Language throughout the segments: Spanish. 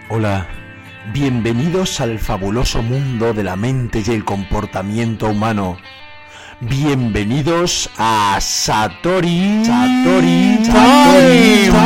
Hola, bienvenidos al fabuloso mundo de la mente y el comportamiento humano. Bienvenidos a Satori Time.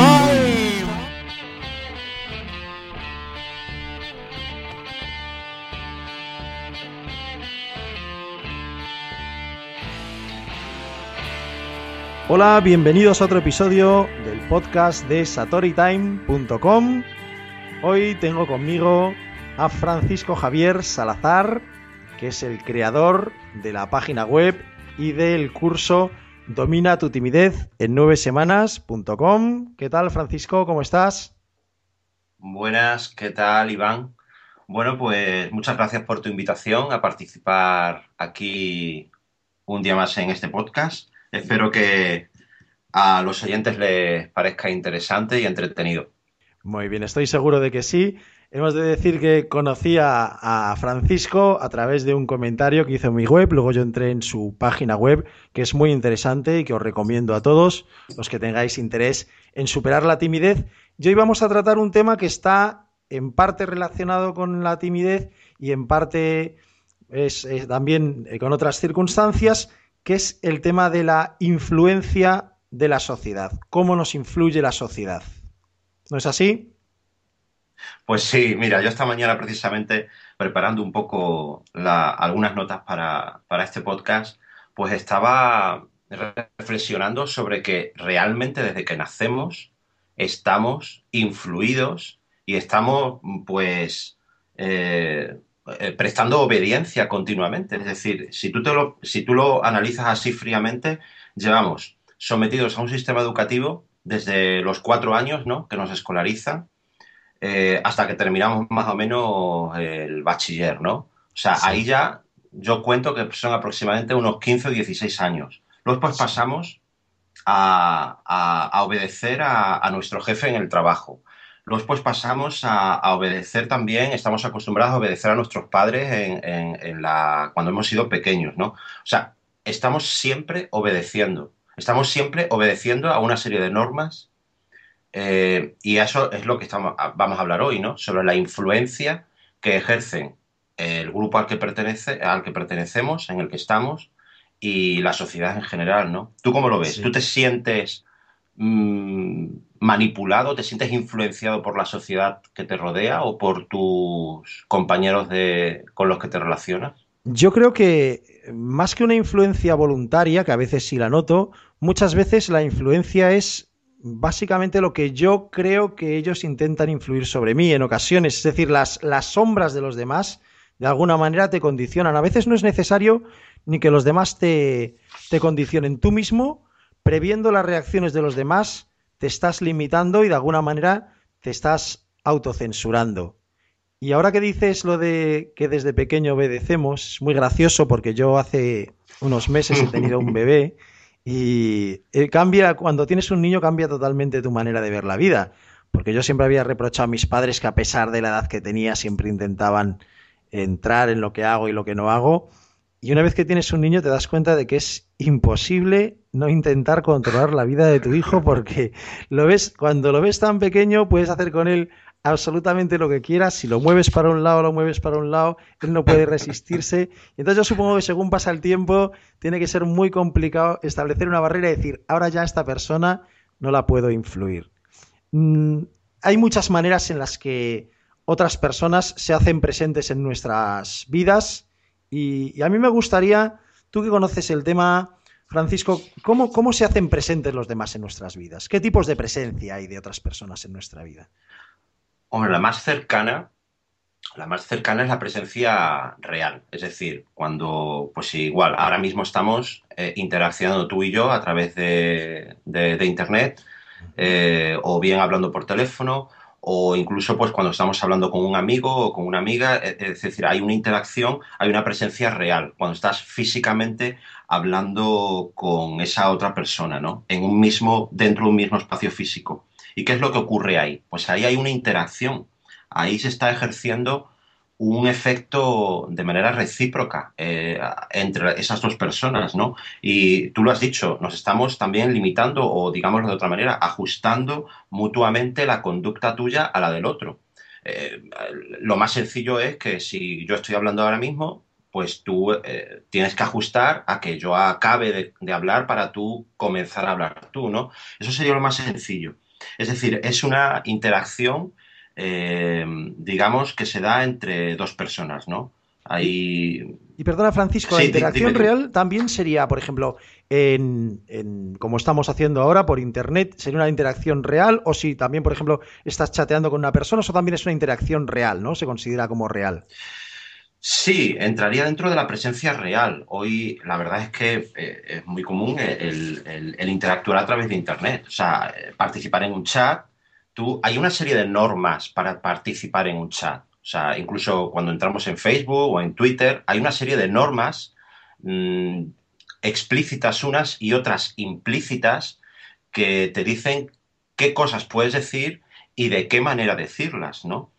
Hola, bienvenidos a otro episodio del podcast de SatoriTime.com. Hoy tengo conmigo a Francisco Javier Salazar, que es el creador de la página web y del curso Domina tu timidez en 9semanas.com. ¿Qué tal, Francisco? ¿Cómo estás? Buenas, ¿qué tal, Iván? Bueno, pues muchas gracias por tu invitación a participar aquí un día más en este podcast. Espero que a los oyentes les parezca interesante y entretenido. Muy bien, estoy seguro de que sí. Hemos de decir que conocí a Francisco a través de un comentario que hizo en mi web, luego yo entré en su página web, que es muy interesante y que os recomiendo a todos los que tengáis interés en superar la timidez. Y hoy vamos a tratar un tema que está en parte relacionado con la timidez y en parte es también con otras circunstancias, que es el tema de la influencia de la sociedad. ¿Cómo nos influye la sociedad? ¿No es así? Pues sí, mira, yo esta mañana precisamente preparando un poco algunas notas para este podcast, pues estaba reflexionando sobre que realmente desde que nacemos estamos influidos y estamos pues prestando obediencia continuamente. Es decir, si tú lo analizas así fríamente, llevamos sometidos a un sistema educativo desde los 4 años, ¿no?, que nos escolarizan hasta que terminamos más o menos el bachiller, ¿no? O sea, ahí Sí, ya yo cuento que son aproximadamente unos 15 o 16 años. Luego pues sí, pasamos a obedecer a nuestro jefe en el trabajo. Luego pues pasamos a obedecer también, estamos acostumbrados a obedecer a nuestros padres cuando hemos sido pequeños, ¿no? O sea, estamos siempre obedeciendo a una serie de normas y eso es lo que vamos a hablar hoy, ¿no? Sobre la influencia que ejercen el grupo al que pertenecemos, en el que estamos, y la sociedad en general, ¿no? ¿Tú cómo lo ves? ¿Tú sí. te sientes manipulado, te sientes influenciado por la sociedad que te rodea o por tus compañeros con los que te relacionas? Yo creo que más que una influencia voluntaria, que a veces sí la noto, muchas veces la influencia es básicamente lo que yo creo que ellos intentan influir sobre mí en ocasiones. Es decir, las sombras de los demás de alguna manera te condicionan. A veces no es necesario ni que los demás te condicionen. Tú mismo, previendo las reacciones de los demás, te estás limitando y de alguna manera te estás autocensurando. Y ahora que dices lo de que desde pequeño obedecemos, es muy gracioso porque yo hace unos meses he tenido un bebé y cambia, cuando tienes un niño cambia totalmente tu manera de ver la vida. Porque yo siempre había reprochado a mis padres que a pesar de la edad que tenía siempre intentaban entrar en lo que hago y lo que no hago. Y una vez que tienes un niño te das cuenta de que es imposible no intentar controlar la vida de tu hijo porque cuando lo ves tan pequeño puedes hacer con él absolutamente lo que quieras. Si lo mueves para un lado, lo mueves para un lado, él no puede resistirse. Y entonces yo supongo que según pasa el tiempo, tiene que ser muy complicado establecer una barrera y decir, ahora ya esta persona no la puedo influir. Mm, hay muchas maneras en las que otras personas se hacen presentes en nuestras vidas y a mí me gustaría, tú que conoces el tema, Francisco, ¿cómo se hacen presentes los demás en nuestras vidas? ¿Qué tipos de presencia hay de otras personas en nuestra vida? Hombre, la más cercana es la presencia real. Es decir, cuando, pues igual, ahora mismo estamos interaccionando tú y yo a través de Internet, o bien hablando por teléfono, o incluso pues cuando estamos hablando con un amigo o con una amiga. Es decir, hay una interacción, hay una presencia real, cuando estás físicamente hablando con esa otra persona, ¿no? Dentro de un mismo espacio físico. ¿Y qué es lo que ocurre ahí? Pues ahí hay una interacción. Ahí se está ejerciendo un efecto de manera recíproca entre esas dos personas, ¿no? Y tú lo has dicho, nos estamos también limitando o, digámoslo de otra manera, ajustando mutuamente la conducta tuya a la del otro. lo más sencillo es que si yo estoy hablando ahora mismo, pues tú tienes que ajustar a que yo acabe de hablar para tú comenzar a hablar tú, ¿no? Eso sería lo más sencillo. Es decir, es una interacción, digamos, que se da entre dos personas, ¿no? Y, Ahí... y perdona, Francisco, la Sí, dime interacción tú. real también sería, por ejemplo, como estamos haciendo ahora por internet, ¿sería una interacción real? O si también, por ejemplo, estás chateando con una persona, eso también es una interacción real, ¿no? Se considera como real. Sí, entraría dentro de la presencia real. Hoy la verdad es que es muy común el interactuar a través de Internet. O sea, participar en un chat. Hay una serie de normas para participar en un chat. O sea, incluso cuando entramos en Facebook o en Twitter, hay una serie de normas mm, explícitas unas y otras implícitas que te dicen qué cosas puedes decir y de qué manera decirlas, ¿no?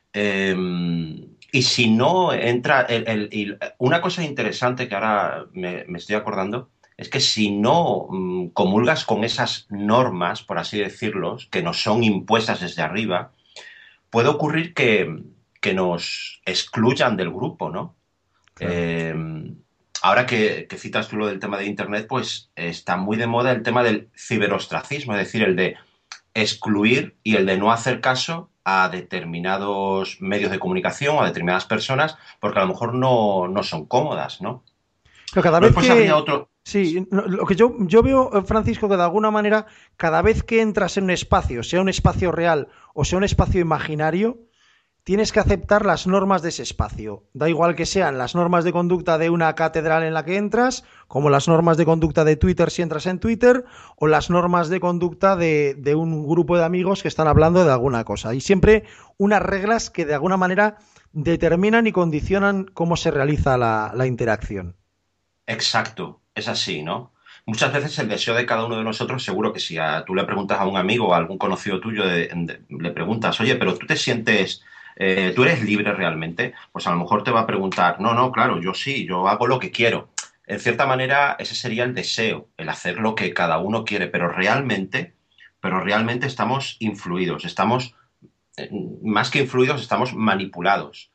Y si no entra, una cosa interesante que ahora me estoy acordando es que si no comulgas con esas normas, por así decirlo, que nos son impuestas desde arriba, puede ocurrir que nos excluyan del grupo, ¿no? Claro. Eh, Ahora que citas tú lo del tema de Internet, pues está muy de moda el tema del ciberostracismo, es decir, el de excluir y el de no hacer caso a determinados medios de comunicación o a determinadas personas porque a lo mejor no son cómodas, ¿no? Pero cada vez Después habría que... otro... Sí, lo que yo veo, Francisco, que de alguna manera, cada vez que entras en un espacio, sea un espacio real o sea un espacio imaginario, tienes que aceptar las normas de ese espacio. Da igual que sean las normas de conducta de una catedral en la que entras, como las normas de conducta de Twitter si entras en Twitter, o las normas de conducta de un grupo de amigos que están hablando de alguna cosa. Y siempre unas reglas que de alguna manera determinan y condicionan cómo se realiza la interacción. Exacto, es así, ¿no? Muchas veces el deseo de cada uno de nosotros, seguro que si tú le preguntas a un amigo o a algún conocido tuyo, le preguntas, oye, pero tú te sientes, tú eres libre realmente, pues a lo mejor te va a preguntar, no, no, claro, yo sí, yo hago lo que quiero. En cierta manera, ese sería el deseo, el hacer lo que cada uno quiere, pero realmente estamos influidos, estamos más que influidos, estamos manipulados.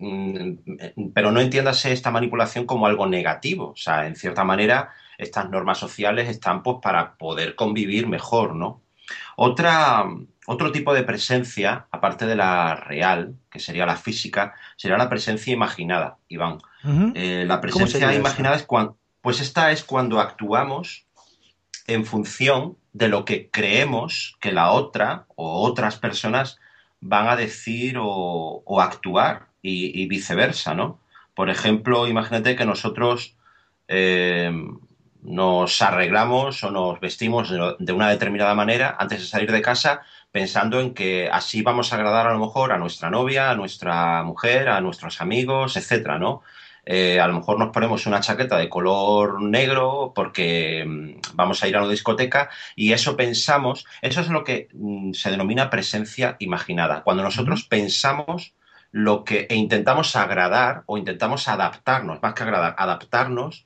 Pero no entiéndase esta manipulación como algo negativo. O sea, en cierta manera, estas normas sociales están pues para poder convivir mejor, ¿no? Otra, Otro tipo de presencia, aparte de la real, que sería la física, sería la presencia imaginada, Iván. Ujú. La ¿Cómo presencia sería esta? imaginada es cuando, pues esta es cuando actuamos en función de lo que creemos que la otra o otras personas van a decir o actuar y viceversa, ¿no? Por ejemplo, imagínate que nosotros eh, nos arreglamos o nos vestimos de una determinada manera antes de salir de casa pensando en que así vamos a agradar a lo mejor a nuestra novia, a nuestra mujer, a nuestros amigos, etcétera, ¿no? A lo mejor nos ponemos una chaqueta de color negro porque vamos a ir a una discoteca y eso pensamos, eso es lo que se denomina presencia imaginada. Cuando Ujú. nosotros pensamos lo que e intentamos agradar o intentamos adaptarnos, más que agradar, adaptarnos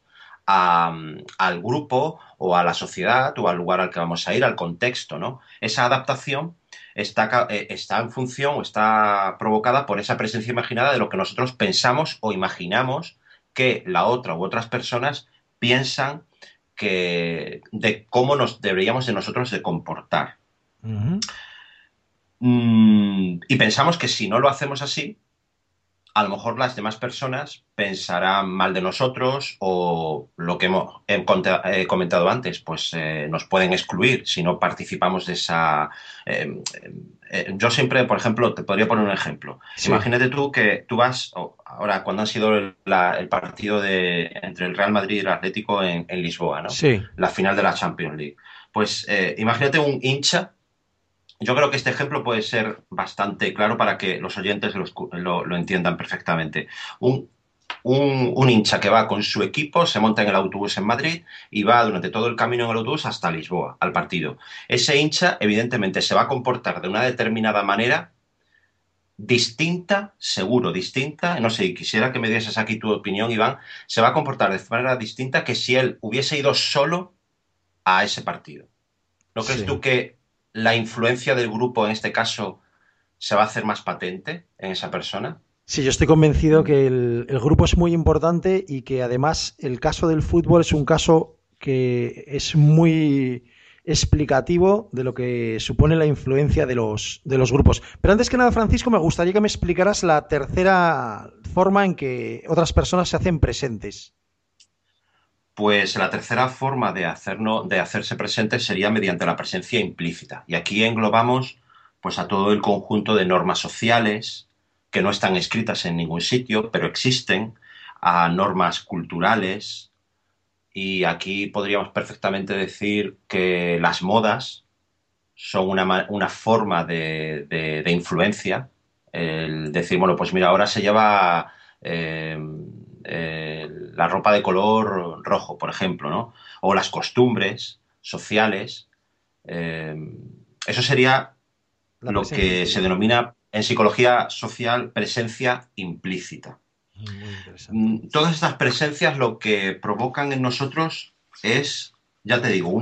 al grupo o a la sociedad o al lugar al que vamos a ir, al contexto, ¿no? Esa adaptación está en función o está provocada por esa presencia imaginada de lo que nosotros pensamos o imaginamos que la otra u otras personas piensan de cómo nos deberíamos de nosotros de comportar. Ujú. Y pensamos que si no lo hacemos así, a lo mejor las demás personas pensarán mal de nosotros o lo que he comentado antes, pues nos pueden excluir si no participamos de esa... eh, yo siempre, por ejemplo, te podría poner un ejemplo. Sí, Imagínate tú que tú vas, ahora cuando ha sido el partido entre el Real Madrid y el Atlético en Lisboa, ¿no? sí. La final de la Champions League. Pues imagínate un hincha. Yo creo que este ejemplo puede ser bastante claro para que los oyentes lo entiendan perfectamente. Un, un hincha que va con su equipo, se monta en el autobús en Madrid y va durante todo el camino en el autobús hasta Lisboa, al partido. Ese hincha, evidentemente, se va a comportar de una determinada manera distinta, seguro, distinta. No sé, quisiera que me dieses aquí tu opinión, Iván. Se va a comportar de manera distinta que si él hubiese ido solo a ese partido. ¿No crees Sí. tú que la influencia del grupo en este caso se va a hacer más patente en esa persona. Sí, yo estoy convencido que el grupo es muy importante y que además el caso del fútbol es un caso que es muy explicativo de lo que supone la influencia de los grupos. Pero antes que nada, Francisco, me gustaría que me explicaras la tercera forma en que otras personas se hacen presentes. Pues la tercera forma de hacerse presente sería mediante la presencia implícita. Y aquí englobamos pues a todo el conjunto de normas sociales que no están escritas en ningún sitio, pero existen, a normas culturales, y aquí podríamos perfectamente decir que las modas son una forma de influencia. El decir, bueno, pues mira, ahora se lleva la ropa de color rojo, por ejemplo, ¿no? O las costumbres sociales. Eh, Eso sería La lo presencia que se implícita. denomina en psicología social presencia implícita. Muy interesante. Todas estas presencias lo que provocan en nosotros es, ya te digo,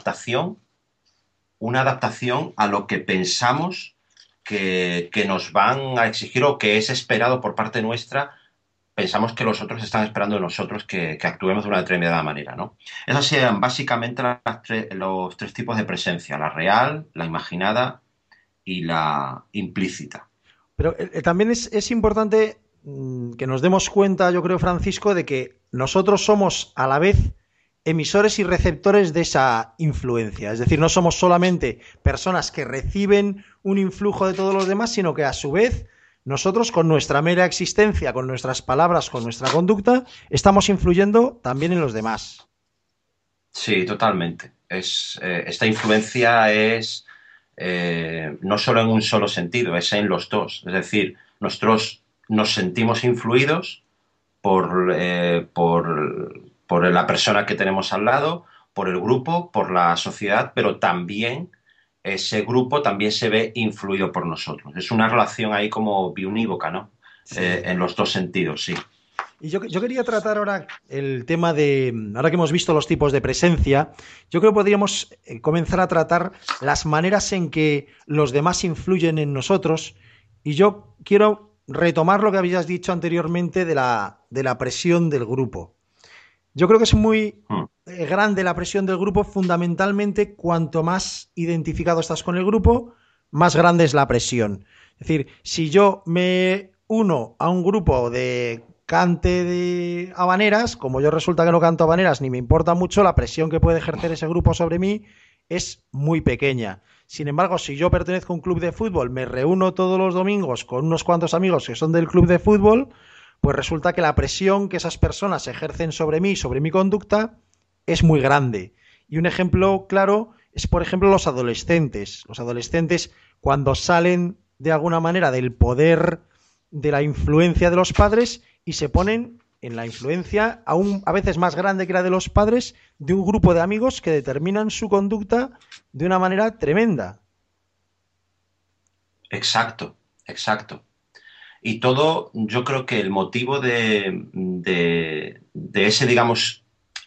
una adaptación a lo que pensamos que nos van a exigir o que es esperado por parte nuestra. Pensamos que los otros están esperando de nosotros que actuemos de una determinada manera, ¿no? Esos serían básicamente los tres tipos de presencia: la real, la imaginada y la implícita. Pero también es importante que nos demos cuenta, yo creo, Francisco, de que nosotros somos a la vez emisores y receptores de esa influencia. Es decir, no somos solamente personas que reciben un influjo de todos los demás, sino que a su vez nosotros con nuestra mera existencia, con nuestras palabras, con nuestra conducta, estamos influyendo también en los demás. Sí, totalmente. Esta influencia es no solo en un solo sentido, es en los dos. Es decir, nosotros nos sentimos influidos por la persona que tenemos al lado, por el grupo, por la sociedad, pero también ese grupo también se ve influido por nosotros. Es una relación ahí como biunívoca, ¿no? Sí. En los dos sentidos, sí. Y yo quería tratar ahora el tema de, ahora que hemos visto los tipos de presencia, yo creo que podríamos comenzar a tratar las maneras en que los demás influyen en nosotros. Y yo quiero retomar lo que habías dicho anteriormente de la presión del grupo. Yo creo que es muy Mm. grande la presión del grupo, fundamentalmente cuanto más identificado estás con el grupo, más grande es la presión. Es decir, si yo me uno a un grupo de cante de habaneras, como yo resulta que no canto habaneras ni me importa mucho, la presión que puede ejercer ese grupo sobre mí es muy pequeña. Sin embargo, si yo pertenezco a un club de fútbol, me reúno todos los domingos con unos cuantos amigos que son del club de fútbol, pues resulta que la presión que esas personas ejercen sobre mí, sobre mi conducta, es muy grande. Y un ejemplo claro es, por ejemplo, los adolescentes. Los adolescentes, cuando salen de alguna manera del poder de la influencia de los padres y se ponen en la influencia aún a veces más grande que la de los padres de un grupo de amigos que determinan su conducta de una manera tremenda. Exacto, exacto. Y todo, yo creo que el motivo de ese, digamos,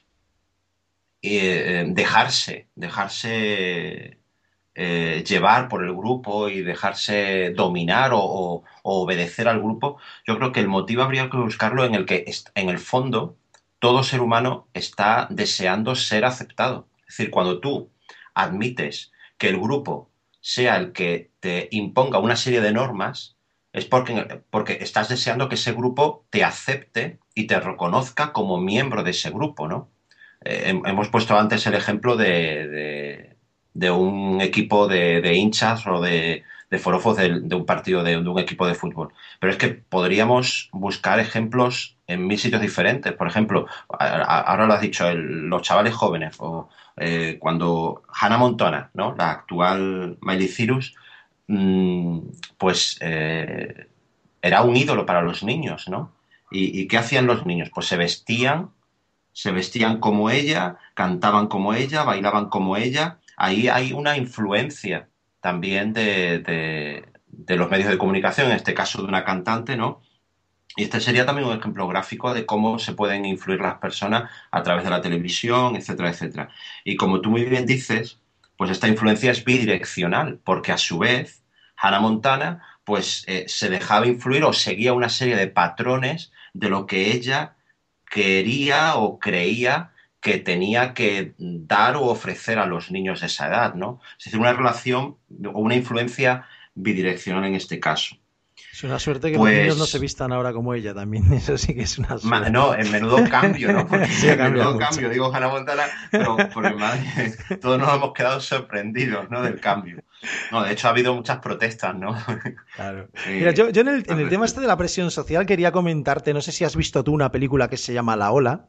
dejarse llevar por el grupo y dejarse dominar o obedecer al grupo, yo creo que el motivo habría que buscarlo en el que, en el fondo, todo ser humano está deseando ser aceptado. Es decir, cuando tú admites que el grupo sea el que te imponga una serie de normas, es porque estás deseando que ese grupo te acepte y te reconozca como miembro de ese grupo, ¿no? Hemos puesto antes el ejemplo de un equipo de hinchas o de forofos de un partido de un equipo de fútbol. Pero es que podríamos buscar ejemplos en mil sitios diferentes. Por ejemplo, ahora lo has dicho, los chavales jóvenes, o cuando Hannah Montana, ¿no? La actual Miley Cyrus, mmm, pues era un ídolo para los niños, ¿no? Y qué hacían los niños? Pues se vestían como ella, cantaban como ella, bailaban como ella. Ahí hay una influencia también de los medios de comunicación, en este caso de una cantante, ¿no? Y este sería también un ejemplo gráfico de cómo se pueden influir las personas a través de la televisión, etcétera, etcétera. Y como tú muy bien dices, pues esta influencia es bidireccional, porque a su vez Hannah Montana pues se dejaba influir o seguía una serie de patrones de lo que ella quería o creía que tenía que dar o ofrecer a los niños de esa edad, ¿no? Es decir, una relación o una influencia bidireccional en este caso. Es una suerte que los niños no se Pues vistan ahora como ella también. Eso sí que es una suerte. no, en menudo cambio, ¿no? Porque Sí, ha en cambiado menudo mucho. cambio, digo Hannah Montana, pero porque madre, todos nos hemos quedado sorprendidos, ¿no? Del cambio. No, de hecho ha habido muchas protestas, ¿no? Claro. Mira, yo en Al el tema este de respecto. la presión social quería comentarte, no sé si has visto tú una película que se llama La Ola.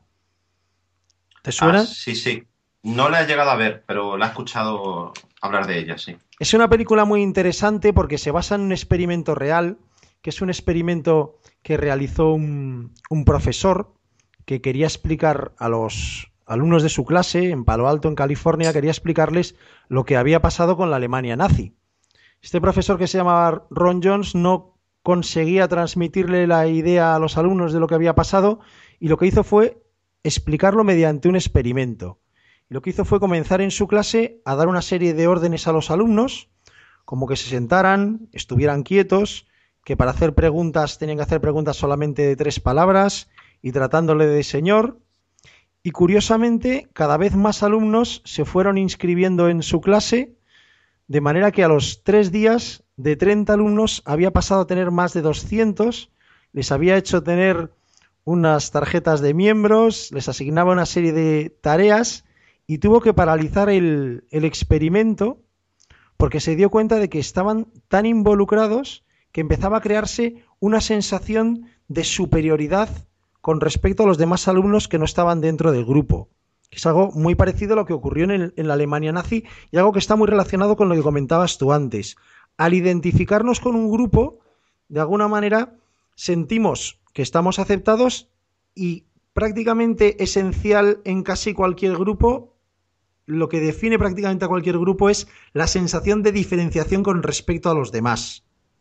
¿Te Ah, suena? sí, sí. No la he llegado a ver, pero la he escuchado hablar de ella, sí. Es una película muy interesante porque se basa en un experimento real, que es un experimento que realizó un profesor que quería explicar a los alumnos de su clase en Palo Alto, en California, quería explicarles lo que había pasado con la Alemania nazi. Este profesor que se llamaba Ron Jones no conseguía transmitirle la idea a los alumnos de lo que había pasado y lo que hizo fue explicarlo mediante un experimento. Y lo que hizo fue comenzar en su clase a dar una serie de órdenes a los alumnos, como que se sentaran, estuvieran quietos, que para hacer preguntas tenían que hacer preguntas solamente de 3 palabras y tratándole de señor. Y curiosamente, cada vez más alumnos se fueron inscribiendo en su clase, de manera que a los 3 días de 30 alumnos había pasado a tener más de 200, les había hecho tener unas tarjetas de miembros, les asignaba una serie de tareas y tuvo que paralizar el experimento porque se dio cuenta de que estaban tan involucrados que empezaba a crearse una sensación de superioridad con respecto a los demás alumnos que no estaban dentro del grupo. Que es algo muy parecido a lo que ocurrió en la Alemania nazi y algo que está muy relacionado con lo que comentabas tú antes. Al identificarnos con un grupo, de alguna manera sentimos que estamos aceptados y prácticamente esencial en casi cualquier grupo, lo que define prácticamente a cualquier grupo es la sensación de diferenciación con respecto a los demás.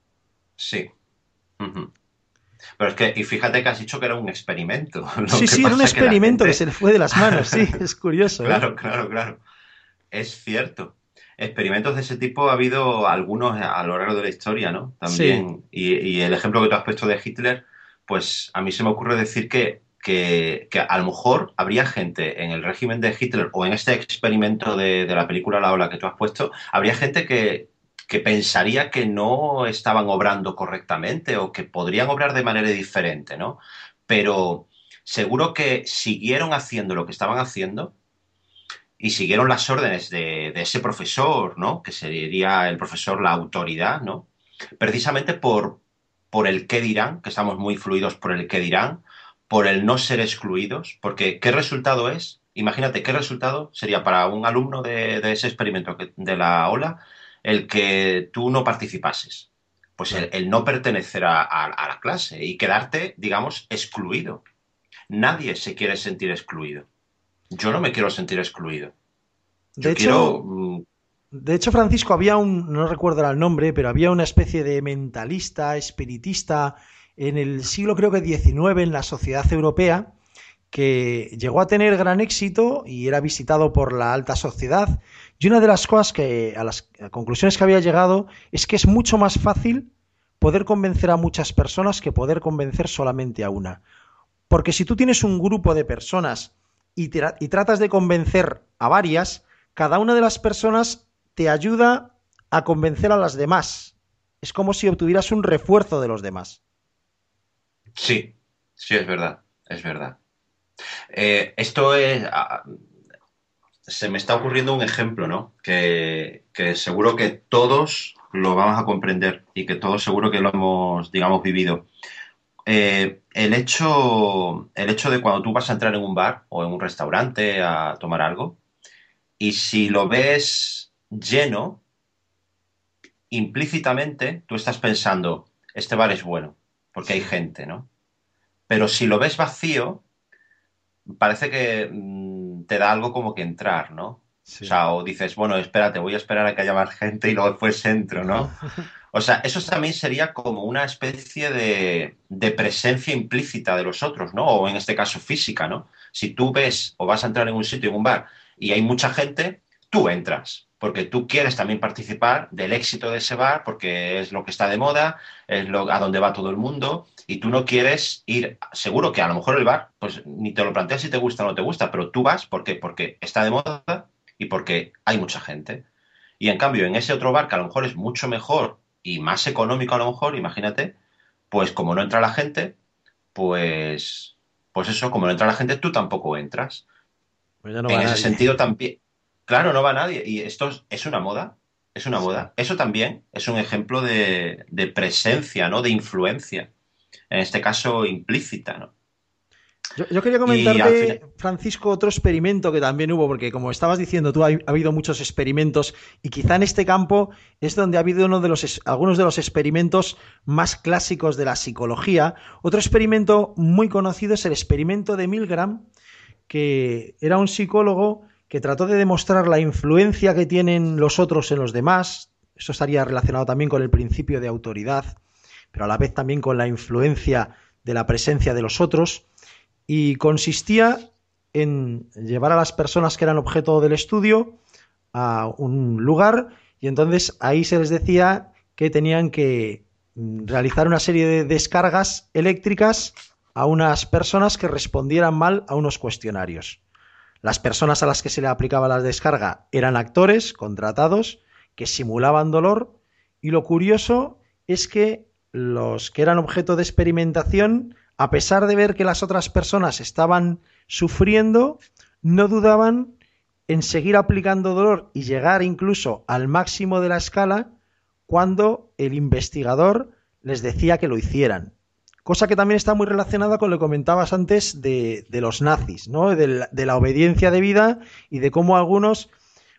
Sí. Ujú. Pero es que, y fíjate que has dicho que era un experimento. Lo Sí, que sí, era un pasa es que la experimento que se gente. le fue de las manos, sí, es curioso, ¿eh? Claro, claro, claro. Es cierto. Experimentos de ese tipo ha habido algunos a lo largo de la historia, ¿no? Sí, También. Y el ejemplo que tú has puesto de Hitler, pues a mí se me ocurre decir que a lo mejor habría gente en el régimen de Hitler o en este experimento de la película La Ola que tú has puesto, habría gente que pensaría que no estaban obrando correctamente o que podrían obrar de manera diferente, ¿no? Pero seguro que siguieron haciendo lo que estaban haciendo y siguieron las órdenes de ese profesor, ¿no? Que sería el profesor la autoridad, ¿no? Precisamente por el qué dirán, que estamos muy fluidos por el qué dirán, por el no ser excluidos, porque ¿qué resultado es? Imagínate, ¿qué resultado sería para un alumno de ese experimento de la ola el que tú no participases? Pues claro. el no pertenecer a la clase y quedarte, digamos, excluido. Nadie se quiere sentir excluido. Yo no me quiero sentir excluido. De Yo quiero. hecho, de hecho, Francisco, había no recuerdo el nombre, pero había una especie de mentalista, espiritista en el siglo creo que XIX en la sociedad europea que llegó a tener gran éxito y era visitado por la alta sociedad. Y una de las cosas a las conclusiones que había llegado es que es mucho más fácil poder convencer a muchas personas que poder convencer solamente a una. Porque si tú tienes un grupo de personas y tratas de convencer a varias, cada una de las personas te ayuda a convencer a las demás. Es como si obtuvieras un refuerzo de los demás. Sí, sí, es verdad, es verdad. Esto es. Se me está ocurriendo un ejemplo, ¿no? Que seguro que todos lo vamos a comprender y que todos seguro que lo hemos, digamos, vivido. El hecho de cuando tú vas a entrar en un bar o en un restaurante a tomar algo, y si lo ves lleno, implícitamente tú estás pensando, este bar es bueno, porque hay Sí, gente, ¿no? Pero si lo ves vacío, parece que te da algo como que entrar, ¿no? O sí. sea, o dices, bueno, espérate, voy a esperar a que haya más gente y luego después entro, ¿no? O sea, eso también sería como una especie de presencia implícita de los otros, ¿no? O en este caso física, ¿no? Si tú ves o vas a entrar en un sitio, en un bar, y hay mucha gente, tú entras, porque tú quieres también participar del éxito de ese bar, porque es lo que está de moda, es a donde va todo el mundo, y tú no quieres ir, seguro que a lo mejor el bar, pues ni te lo planteas si te gusta o no te gusta, pero tú vas, ¿por qué? Porque está de moda y porque hay mucha gente. Y en cambio, en ese otro bar, que a lo mejor es mucho mejor y más económico a lo mejor, imagínate, pues como no entra la gente, pues, pues eso, como no entra la gente, tú tampoco entras. Pues ya no va En ese nadie. sentido también, claro, no va nadie. Y esto es una moda, es una Sí. moda. Eso también es un ejemplo de presencia, ¿no? De influencia. En este caso, implícita, ¿no? Yo quería Y al comentarte, final, Francisco, otro experimento que también hubo, porque como estabas diciendo tú, ha habido muchos experimentos y quizá en este campo es donde ha habido algunos de los experimentos más clásicos de la psicología. Otro experimento muy conocido es el experimento de Milgram, que era un psicólogo que trató de demostrar la influencia que tienen los otros en los demás. Eso estaría relacionado también con el principio de autoridad, pero a la vez también con la influencia de la presencia de los otros, y consistía en llevar a las personas que eran objeto del estudio a un lugar y entonces ahí se les decía que tenían que realizar una serie de descargas eléctricas a unas personas que respondieran mal a unos cuestionarios. Las personas a las que se le aplicaba la descarga eran actores contratados que simulaban dolor, y lo curioso es que los que eran objeto de experimentación, a pesar de ver que las otras personas estaban sufriendo, no dudaban en seguir aplicando dolor y llegar incluso al máximo de la escala cuando el investigador les decía que lo hicieran. Cosa que también está muy relacionada con lo que comentabas antes de los nazis, ¿no? De la obediencia debida y de cómo algunos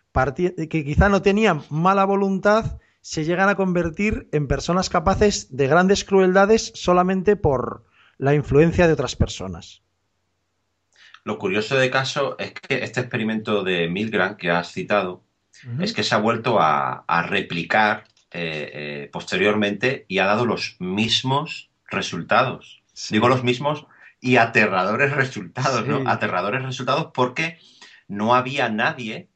que quizá no tenían mala voluntad se llegan a convertir en personas capaces de grandes crueldades solamente por la influencia de otras personas. lo curioso de caso es que este experimento de Milgram que has citado Uh -huh. es que se ha vuelto a replicar posteriormente y ha dado los mismos resultados. Digo Sí, los mismos y aterradores resultados, ¿no? sí. Aterradores resultados porque no había nadie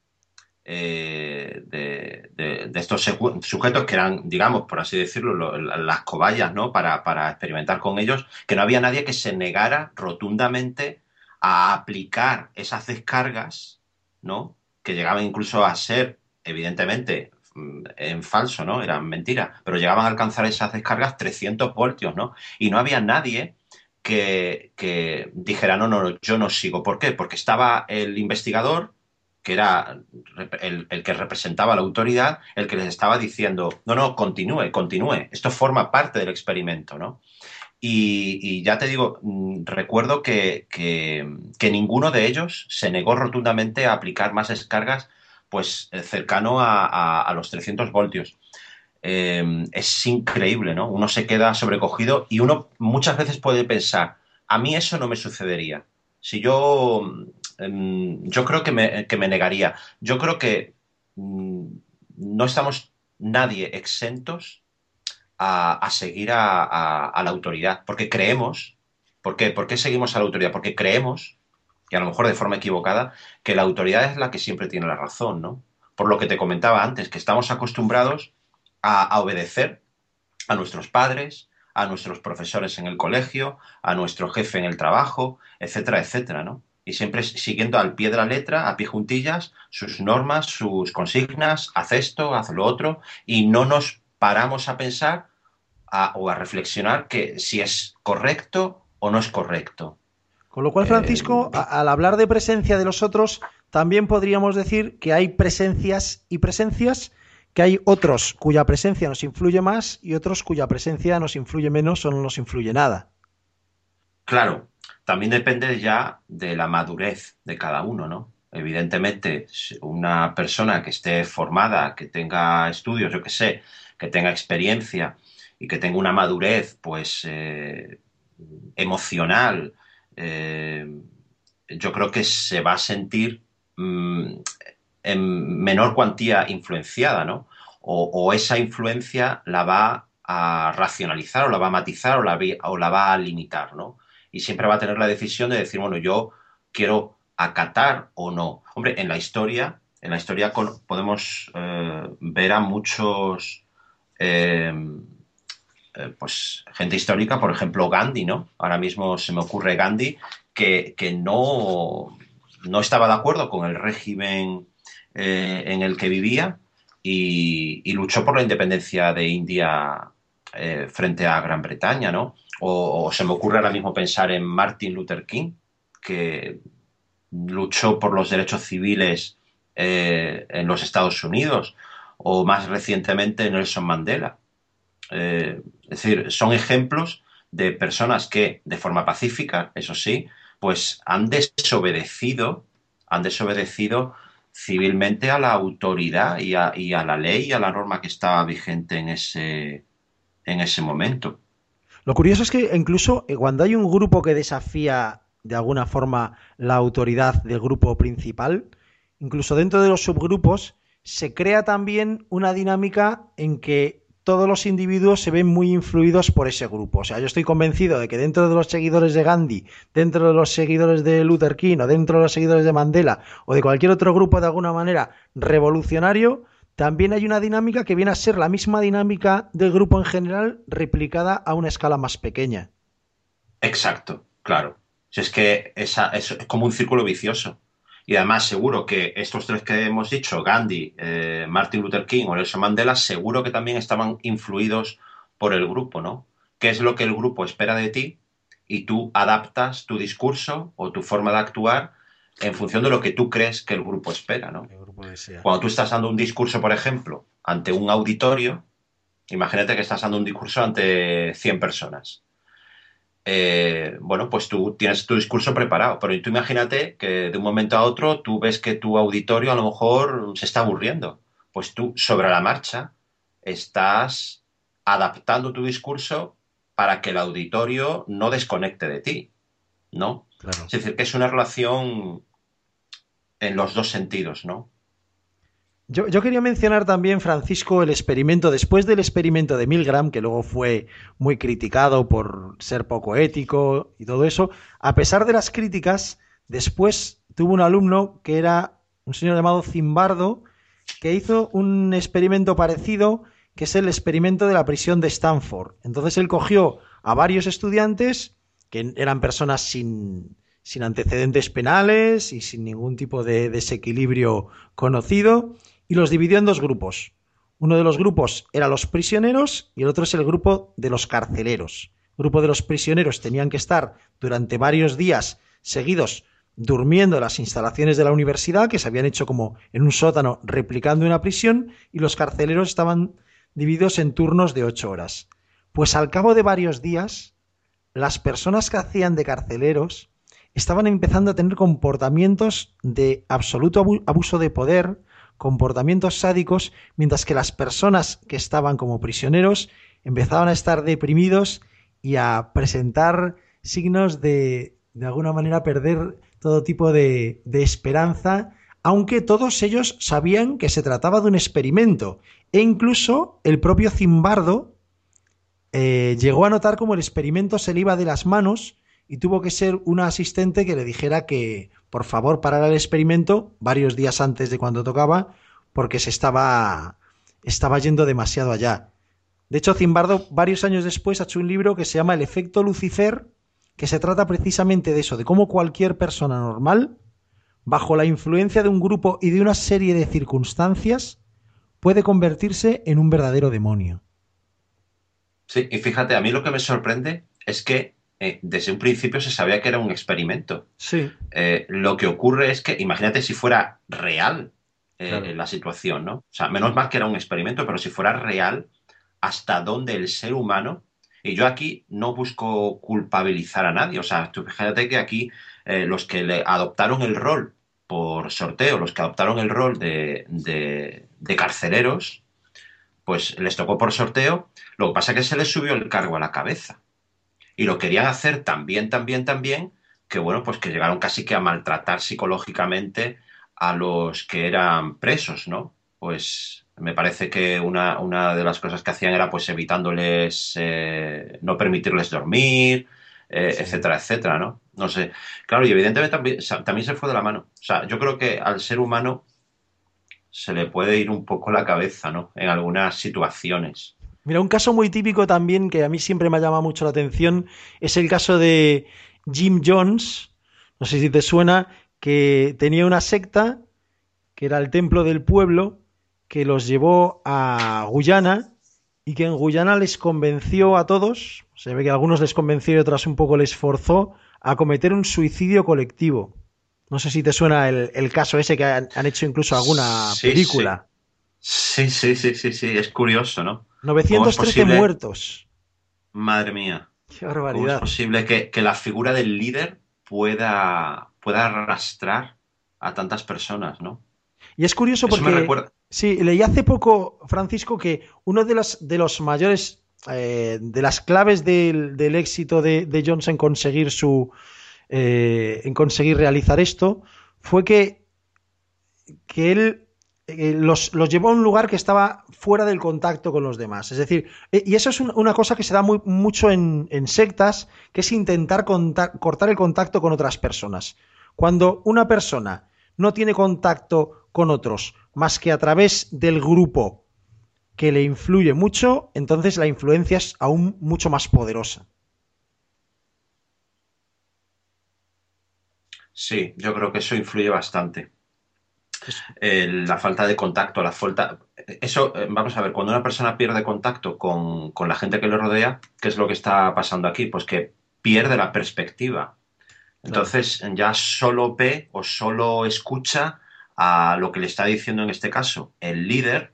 de estos sujetos que eran, digamos, por así decirlo, las cobayas, ¿no? Para experimentar con ellos, que no había nadie que se negara rotundamente a aplicar esas descargas, ¿no? Que llegaban incluso a ser, evidentemente, en falso, ¿no? Eran mentiras, pero llegaban a alcanzar esas descargas 300 voltios, ¿no? Y no había nadie que dijera, no, no, yo no sigo. ¿Por qué? Porque estaba el investigador, que era el que representaba a la autoridad, el que les estaba diciendo, no, no, continúe, continúe, esto forma parte del experimento, ¿no? Y ya te digo, recuerdo que ninguno de ellos se negó rotundamente a aplicar más descargas, pues cercano a los 300 voltios. Es increíble, ¿no? Uno se queda sobrecogido y uno muchas veces puede pensar, a mí eso no me sucedería. Si yo creo que me negaría. Yo creo que no estamos nadie exentos a seguir a la autoridad, porque creemos, ¿por qué? ¿Por qué seguimos a la autoridad? Porque creemos, y a lo mejor de forma equivocada, que la autoridad es la que siempre tiene la razón, ¿no? Por lo que te comentaba antes, que estamos acostumbrados a obedecer a nuestros padres, a nuestros profesores en el colegio, a nuestro jefe en el trabajo, etcétera, etcétera, ¿no? Y siempre siguiendo al pie de la letra, a pie juntillas, sus normas, sus consignas, haz esto, haz lo otro, y no nos paramos a pensar o a reflexionar que si es correcto o no es correcto. Con lo cual, Eh, Francisco, al hablar de presencia de los otros, también podríamos decir que hay presencias y presencias, que hay otros cuya presencia nos influye más y otros cuya presencia nos influye menos o no nos influye nada. claro, también depende ya de la madurez de cada uno, ¿no? Evidentemente, si una persona que esté formada, que tenga estudios, yo qué sé, que tenga experiencia y que tenga una madurez, pues, emocional, eh, yo creo que se va a sentir mm, en menor cuantía influenciada, ¿no? O esa influencia la va a racionalizar o la va a matizar o la va a limitar, ¿no? Y siempre va a tener la decisión de decir, bueno, yo quiero acatar o no. Hombre, en la historia En la historia podemos ver a muchos, eh, pues, gente histórica, por ejemplo, Gandhi, ¿no? Ahora mismo se me ocurre Gandhi, que no estaba de acuerdo con el régimen en el que vivía y luchó por la independencia de India frente a Gran Bretaña, ¿no? O se me ocurre ahora mismo pensar en Martin Luther King, que luchó por los derechos civiles en los Estados Unidos, o más recientemente Nelson Mandela. Es decir, son ejemplos de personas que, de forma pacífica, eso sí, pues han desobedecido civilmente a la autoridad y a la ley y a la norma que estaba vigente en ese momento. Lo curioso es que incluso cuando hay un grupo que desafía de alguna forma la autoridad del grupo principal, incluso dentro de los subgrupos, se crea también una dinámica en que todos los individuos se ven muy influidos por ese grupo. O sea, yo estoy convencido de que dentro de los seguidores de Gandhi, dentro de los seguidores de Luther King o dentro de los seguidores de Mandela o de cualquier otro grupo de alguna manera revolucionario, también hay una dinámica que viene a ser la misma dinámica del grupo en general replicada a una escala más pequeña. Exacto, claro. Si es que es como un círculo vicioso. Y además seguro que estos tres que hemos dicho, Gandhi, Martin Luther King o Nelson Mandela, seguro que también estaban influidos por el grupo, ¿no? ¿Qué es lo que el grupo espera de ti? Y tú adaptas tu discurso o tu forma de actuar en función de lo que tú crees que el grupo espera, ¿no? El grupo desea. Cuando tú estás dando un discurso, por ejemplo, ante un auditorio, imagínate que estás dando un discurso ante 100 personas. Bueno, pues tú tienes tu discurso preparado, pero tú imagínate que de un momento a otro tú ves que tu auditorio a lo mejor se está aburriendo. Pues tú, sobre la marcha, estás adaptando tu discurso para que el auditorio no desconecte de ti, ¿no? Claro. Es decir, que es una relación en los dos sentidos, ¿no? Yo quería mencionar también, Francisco, el experimento, después del experimento de Milgram, que luego fue muy criticado por ser poco ético y todo eso, a pesar de las críticas, después tuvo un alumno que era un señor llamado Zimbardo, que hizo un experimento parecido, que es el experimento de la prisión de Stanford. Entonces él cogió a varios estudiantes, que eran personas sin antecedentes penales y sin ningún tipo de desequilibrio conocido, y los dividió en dos grupos. Uno de los grupos era los prisioneros y el otro es el grupo de los carceleros. El grupo de los prisioneros tenían que estar durante varios días seguidos durmiendo en las instalaciones de la universidad, que se habían hecho como en un sótano replicando una prisión, y los carceleros estaban divididos en turnos de 8 horas. Pues al cabo de varios días, las personas que hacían de carceleros estaban empezando a tener comportamientos de absoluto abuso de poder, comportamientos sádicos, mientras que las personas que estaban como prisioneros empezaban a estar deprimidos y a presentar signos de alguna manera, perder todo tipo de esperanza, aunque todos ellos sabían que se trataba de un experimento. E incluso el propio Zimbardo llegó a notar cómo el experimento se le iba de las manos y tuvo que ser una asistente que le dijera que por favor parara el experimento varios días antes de cuando tocaba, porque estaba yendo demasiado allá. De hecho, Zimbardo varios años después ha hecho un libro que se llama El efecto Lucifer, que se trata precisamente de eso, de cómo cualquier persona normal, bajo la influencia de un grupo y de una serie de circunstancias, puede convertirse en un verdadero demonio. Sí, y fíjate, a mí lo que me sorprende es que desde un principio se sabía que era un experimento. Sí, Lo que ocurre es que, imagínate si fuera real claro. la situación, ¿no? O sea, menos mal que era un experimento, pero si fuera real, hasta dónde el ser humano, y yo aquí no busco culpabilizar a nadie, o sea, tú fíjate que aquí los que le adoptaron el rol por sorteo, los que adoptaron el rol de carceleros, pues les tocó por sorteo, lo que pasa es que se les subió el cargo a la cabeza. Y lo querían hacer también, que bueno, pues que llegaron casi que a maltratar psicológicamente a los que eran presos, ¿no? Pues me parece que una de las cosas que hacían era pues evitándoles, no permitirles dormir, Sí. etcétera, etcétera, ¿no? No sé. Claro, y evidentemente también se fue de la mano. O sea, yo creo que al ser humano se le puede ir un poco la cabeza, ¿no? En algunas situaciones. Mira, un caso muy típico también que a mí siempre me ha llamado mucho la atención es el caso de Jim Jones, no sé si te suena, que tenía una secta que era el Templo del Pueblo, que los llevó a Guyana y que en Guyana les convenció a todos, se ve que a algunos les convenció y otras un poco les forzó a cometer un suicidio colectivo. No sé si te suena el caso ese que han hecho incluso alguna Sí, sí. película. Sí, sí, sí, sí, sí. Es curioso, ¿no? ¿Cómo es 913 posible? muertos. Madre mía. Qué ¿Cómo es barbaridad. posible que la figura del líder pueda arrastrar a tantas personas, ¿no? Y es curioso Eso me porque, recuerda. sí, leí hace poco, Francisco, que uno de los mayores, de las claves del éxito de Jones en conseguir en conseguir realizar esto, fue que él los llevó a un lugar que estaba fuera del contacto con los demás. Es decir, y eso es una cosa que se da mucho en sectas, que es intentar cortar el contacto con otras personas. Cuando una persona no tiene contacto con otros más que a través del grupo que le influye mucho, entonces la influencia es aún mucho más poderosa. Sí, yo creo que eso influye bastante. Es, La falta de contacto, la falta... Eso, vamos a ver, cuando una persona pierde contacto con la gente que le rodea, ¿qué es lo que está pasando aquí? Pues que pierde la perspectiva. claro. Entonces ya solo ve o solo escucha a lo que le está diciendo en este caso el líder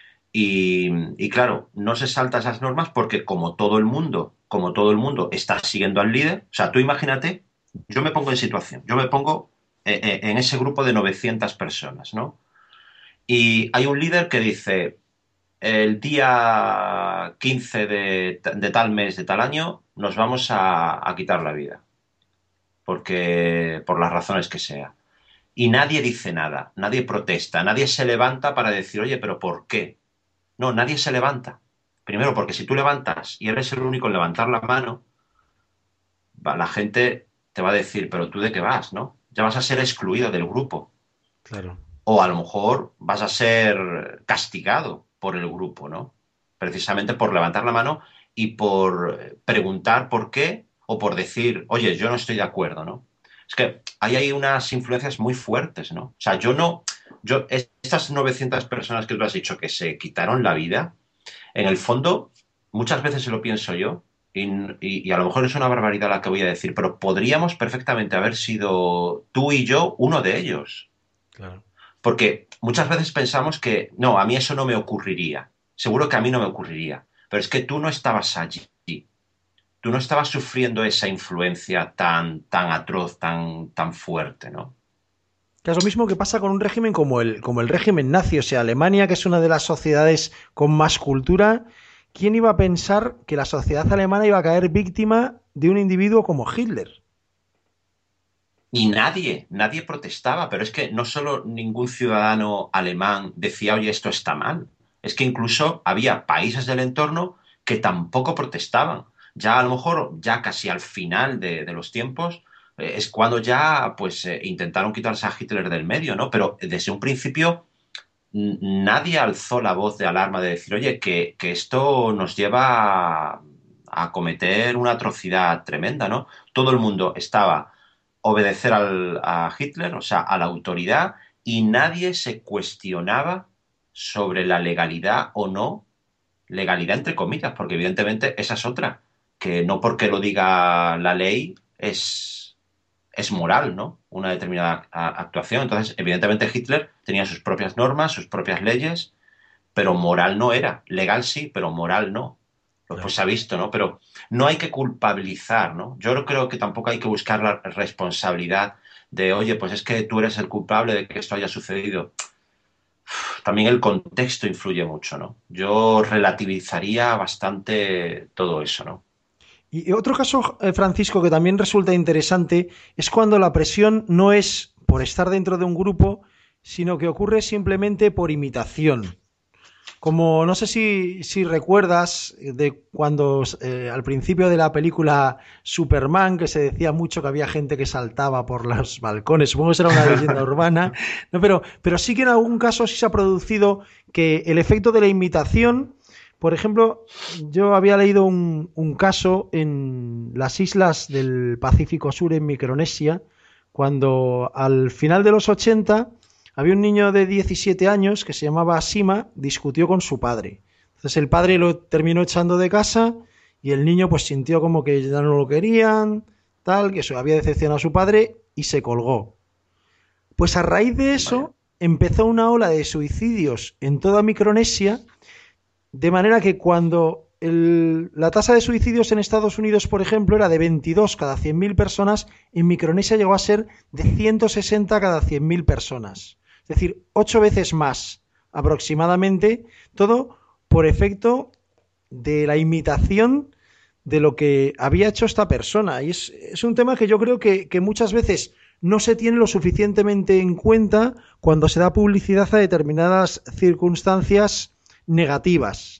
y claro, no se salta esas normas porque como todo el mundo está siguiendo al líder, o sea, tú imagínate, yo me pongo en situación, yo me pongo en ese grupo de 900 personas, ¿no? Y hay un líder que dice, el día 15 de tal mes, de tal año, nos vamos a quitar la vida, porque por las razones que sea. Y nadie dice nada, nadie protesta, nadie se levanta para decir, oye, pero ¿por qué? No, nadie se levanta. Primero, porque si tú levantas y eres el único en levantar la mano, la gente te va a decir, pero tú de qué vas, ¿no? Ya vas a ser excluido del grupo. Claro. O a lo mejor vas a ser castigado por el grupo, ¿no? Precisamente por levantar la mano y por preguntar por qué o por decir, oye, yo no estoy de acuerdo, ¿no? Es que hay unas influencias muy fuertes, ¿no? O sea, yo no, estas 900 personas que tú has dicho que se quitaron la vida, en el fondo, muchas veces se lo pienso yo, y a lo mejor es una barbaridad la que voy a decir, pero podríamos perfectamente haber sido tú y yo uno de ellos. Claro. Porque muchas veces pensamos que, no, a mí eso no me ocurriría. Seguro que a mí no me ocurriría. Pero es que tú no estabas allí. Tú no estabas sufriendo esa influencia tan atroz, tan fuerte, ¿no? Que es lo mismo que pasa con un régimen como el régimen nazi, o sea, Alemania, que es una de las sociedades con más cultura. ¿Quién iba a pensar que la sociedad alemana iba a caer víctima de un individuo como Hitler? Y nadie protestaba, pero es que no solo ningún ciudadano alemán decía, oye, esto está mal, es que incluso había países del entorno que tampoco protestaban. Ya a lo mejor, ya casi al final de los tiempos, es cuando ya pues intentaron quitarse a Hitler del medio, ¿no? Pero desde un principio nadie alzó la voz de alarma de decir, oye, que esto nos lleva a cometer una atrocidad tremenda, ¿no? Todo el mundo estaba obedecer a Hitler, o sea, a la autoridad, y nadie se cuestionaba sobre la legalidad o no, legalidad entre comillas, porque evidentemente esa es otra, que no porque lo diga la ley es moral, ¿no? Una determinada actuación. Entonces, evidentemente Hitler tenía sus propias normas, sus propias leyes, pero moral no era. Legal sí, pero moral no. Pues Claro. se ha visto, ¿no? Pero no hay que culpabilizar, ¿no? Yo no creo que tampoco hay que buscar la responsabilidad de, oye, pues es que tú eres el culpable de que esto haya sucedido. También el contexto influye mucho, ¿no? Yo relativizaría bastante todo eso, ¿no? Y otro caso, Francisco, que también resulta interesante, es cuando la presión no es por estar dentro de un grupo, sino que ocurre simplemente por imitación. Como no sé si recuerdas de cuando al principio de la película Superman, que se decía mucho que había gente que saltaba por los balcones, supongo que será una leyenda urbana, no, pero sí que en algún caso sí se ha producido que el efecto de la imitación, por ejemplo, yo había leído un caso en las islas del Pacífico Sur, en Micronesia, cuando al final de los 80 había un niño de 17 años que se llamaba Sima, discutió con su padre. Entonces el padre lo terminó echando de casa y el niño pues sintió como que ya no lo querían, tal, que eso había decepcionado a su padre y se colgó. Pues a raíz de Vaya. eso empezó una ola de suicidios en toda Micronesia, de manera que cuando la tasa de suicidios en Estados Unidos, por ejemplo, era de 22 cada 100.000 personas, en Micronesia llegó a ser de 160 cada 100.000 personas. Es decir, 8 veces más aproximadamente, todo por efecto de la imitación de lo que había hecho esta persona. Y es un tema que yo creo que muchas veces no se tiene lo suficientemente en cuenta cuando se da publicidad a determinadas circunstancias negativas.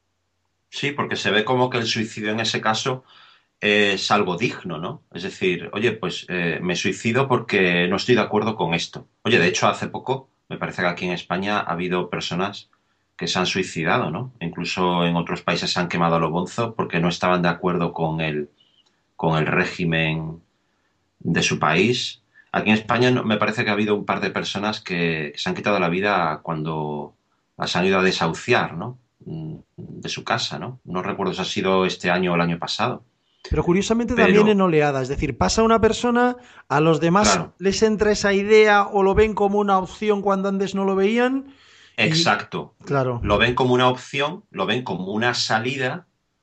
Sí, porque se ve como que el suicidio en ese caso es algo digno, ¿no? Es decir, oye, pues me suicido porque no estoy de acuerdo con esto. Oye, de hecho, hace poco, me parece que aquí en España ha habido personas que se han suicidado, ¿no? Incluso en otros países se han quemado a lo bonzo porque no estaban de acuerdo con el régimen de su país. Aquí en España me parece que ha habido un par de personas que se han quitado la vida cuando las han ido a desahuciar, ¿no? De su casa, ¿no? No recuerdo si ha sido este año o el año pasado. Pero curiosamente también en Pero, oleada, es decir, pasa una persona, a los demás claro, les entra esa idea o lo ven como una opción cuando antes no lo veían y exacto. claro, Lo ven como una opción, lo ven como una salida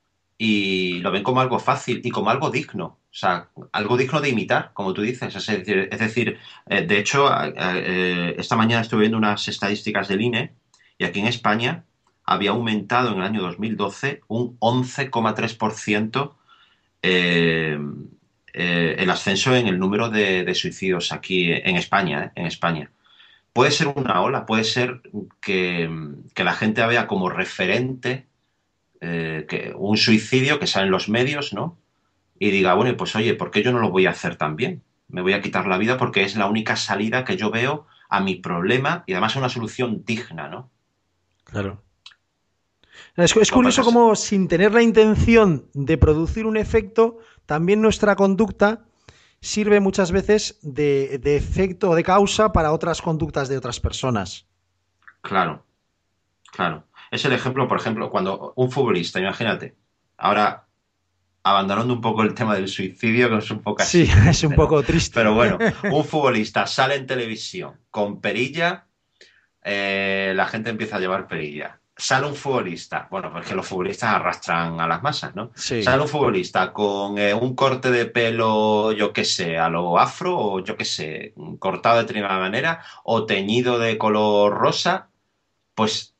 y lo ven como algo fácil y como algo digno. O sea, algo digno de imitar, como tú dices. Es decir, de hecho, esta mañana estuve viendo unas estadísticas del INE y aquí en España había aumentado en el año 2012 un 11,3% eh, el ascenso en el número de suicidios aquí en España, en España. Puede ser una ola, puede ser que la gente vea como referente que un suicidio que sale en los medios, ¿no? Y diga, bueno, pues oye, ¿por qué yo no lo voy a hacer también? Me voy a quitar la vida porque es la única salida que yo veo a mi problema y además una solución digna, ¿no? claro. Es Lo que curioso pasa es, cómo sin tener la intención de producir un efecto, también nuestra conducta sirve muchas veces de efecto o de causa para otras conductas de otras personas. claro, claro. Es el ejemplo, por ejemplo, cuando un futbolista, imagínate, ahora abandonando un poco el tema del suicidio, que es un poco Sí, así es un triste, ¿no? poco triste. Pero bueno, un futbolista sale en televisión con perilla, la gente empieza a llevar perilla. Sale un futbolista, bueno, porque los futbolistas arrastran a las masas, ¿no? Sí. Sale un futbolista con un corte de pelo, yo qué sé, a lo afro, o yo qué sé, cortado de determinada manera, o teñido de color rosa, pues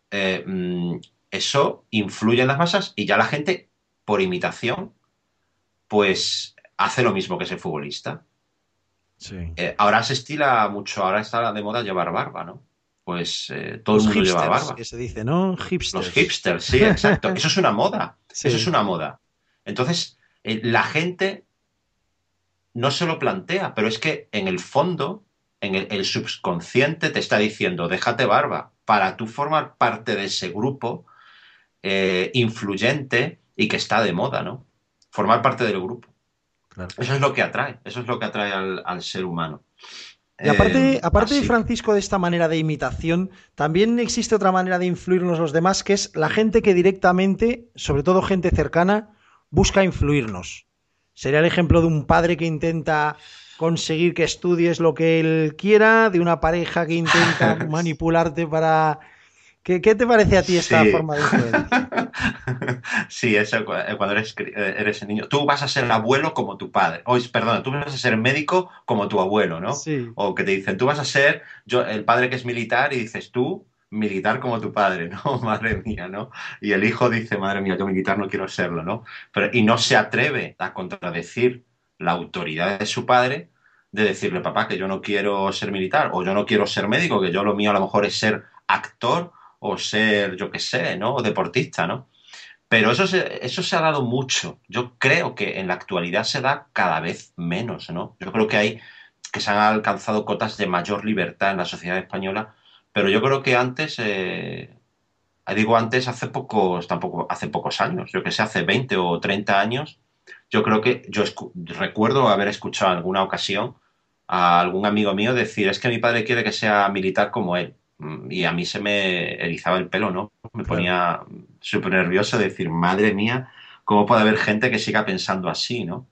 eso influye en las masas y ya la gente, por imitación, pues hace lo mismo que ese futbolista. Sí. Ahora se estila mucho, ahora está de moda llevar barba, ¿no? Pues todo el Los mundo lleva hipsters, que barba. se dice, ¿no? Los Hipsters. hipsters, sí, exacto. Eso es una moda. Eso es Sí, una moda. Entonces, la gente no se lo plantea, pero es que en el fondo, en el subconsciente te está diciendo, déjate barba, para tú formar parte de ese grupo influyente y que está de moda, ¿no? Formar parte del grupo. claro. Eso es lo que atrae, eso es lo que atrae al ser humano. Y aparte de Así que, Francisco, de esta manera de imitación, también existe otra manera de influirnos los demás, que es la gente que directamente, sobre todo gente cercana, busca influirnos. Sería el ejemplo de un padre que intenta conseguir que estudies lo que él quiera, de una pareja que intenta manipularte para... ¿Qué te parece a ti esta sí. forma de influencia? Sí, eso cuando eres niño. Tú vas a ser abuelo como tu padre. O, perdona, tú vas a ser médico como tu abuelo, ¿no? Sí, O que te dicen, tú vas a ser el padre que es militar y dices tú, militar como tu padre, ¿no? Madre mía, ¿no? Y el hijo dice, madre mía, yo militar no quiero serlo, ¿no? Y no se atreve a contradecir la autoridad de su padre de decirle, papá, que yo no quiero ser militar o yo no quiero ser médico, que yo lo mío a lo mejor es ser actor o ser, yo qué sé, ¿no? O deportista, ¿no? Pero eso se ha dado mucho. Yo creo que en la actualidad se da cada vez menos, ¿no? Yo creo que se han alcanzado cotas de mayor libertad en la sociedad española, pero yo creo que antes, digo antes, hace pocos, tampoco, hace pocos años, yo que sé, hace 20 o 30 años, yo creo que recuerdo haber escuchado en alguna ocasión a algún amigo mío decir, es que mi padre quiere que sea militar como él. Y a mí se me erizaba el pelo, ¿no? Me Claro. ponía súper nervioso decir, madre mía, ¿cómo puede haber gente que siga pensando así, ¿no?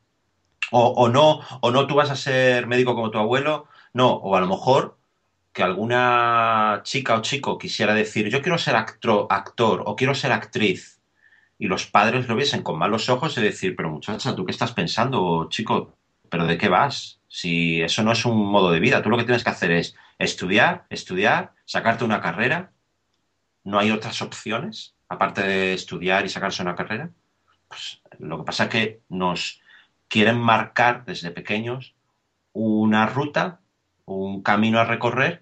O no tú vas a ser médico como tu abuelo, no, o a lo mejor que alguna chica o chico quisiera decir, yo quiero ser actor o quiero ser actriz, y los padres lo viesen con malos ojos y decir, pero muchacha, ¿tú qué estás pensando, chico? ¿Pero de qué vas? Si eso no es un modo de vida, tú lo que tienes que hacer es estudiar, estudiar, sacarte una carrera, no hay otras opciones, aparte de estudiar y sacarse una carrera. Pues lo que pasa es que nos quieren marcar desde pequeños una ruta, un camino a recorrer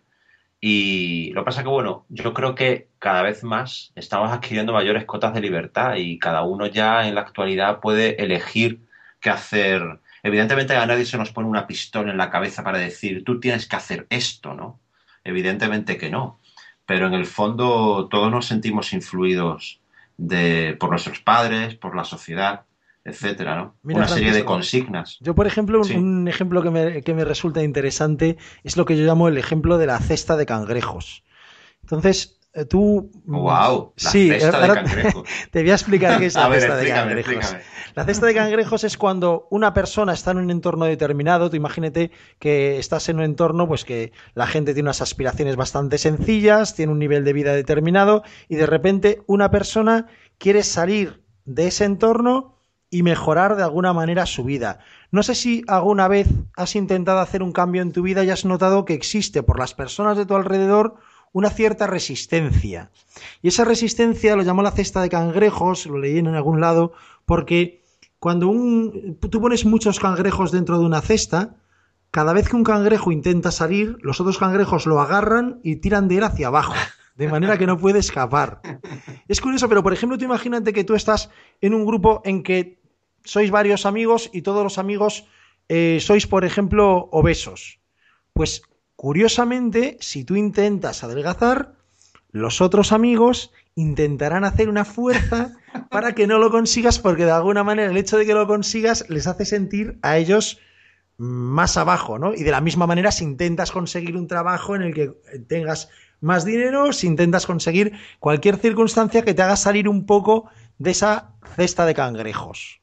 y lo que pasa es que, bueno, yo creo que cada vez más estamos adquiriendo mayores cotas de libertad y cada uno ya en la actualidad puede elegir qué hacer. Evidentemente a nadie se nos pone una pistola en la cabeza para decir, tú tienes que hacer esto, ¿no? Evidentemente que no. Pero en el fondo todos nos sentimos influidos por nuestros padres, por la sociedad, etcétera, ¿no? Mira, Una serie de Francisco, consignas. yo, por ejemplo, Sí. un ejemplo que me resulta interesante es lo que yo llamo el ejemplo de la cesta de cangrejos. Entonces, tú, ¡Wow! La sí, cesta de ahora cangrejos. te voy a explicar qué es A la ver, cesta de explícame, cangrejos. explícame. La cesta de cangrejos es cuando una persona está en un entorno determinado. Tú imagínate que estás en un entorno, pues que la gente tiene unas aspiraciones bastante sencillas, tiene un nivel de vida determinado, y de repente una persona quiere salir de ese entorno y mejorar de alguna manera su vida. No sé si alguna vez has intentado hacer un cambio en tu vida y has notado que existe por las personas de tu alrededor una cierta resistencia. Y esa resistencia lo llamó la cesta de cangrejos, lo leí en algún lado, porque cuando tú pones muchos cangrejos dentro de una cesta, cada vez que un cangrejo intenta salir, los otros cangrejos lo agarran y tiran de él hacia abajo, de manera que no puede escapar. Es curioso, pero por ejemplo, tú imagínate que tú estás en un grupo en que sois varios amigos y todos los amigos sois, por ejemplo, obesos. Pues curiosamente, si tú intentas adelgazar, los otros amigos intentarán hacer una fuerza para que no lo consigas, porque de alguna manera el hecho de que lo consigas les hace sentir a ellos más abajo, ¿no? Y de la misma manera, si intentas conseguir un trabajo en el que tengas más dinero, si intentas conseguir cualquier circunstancia que te haga salir un poco de esa cesta de cangrejos.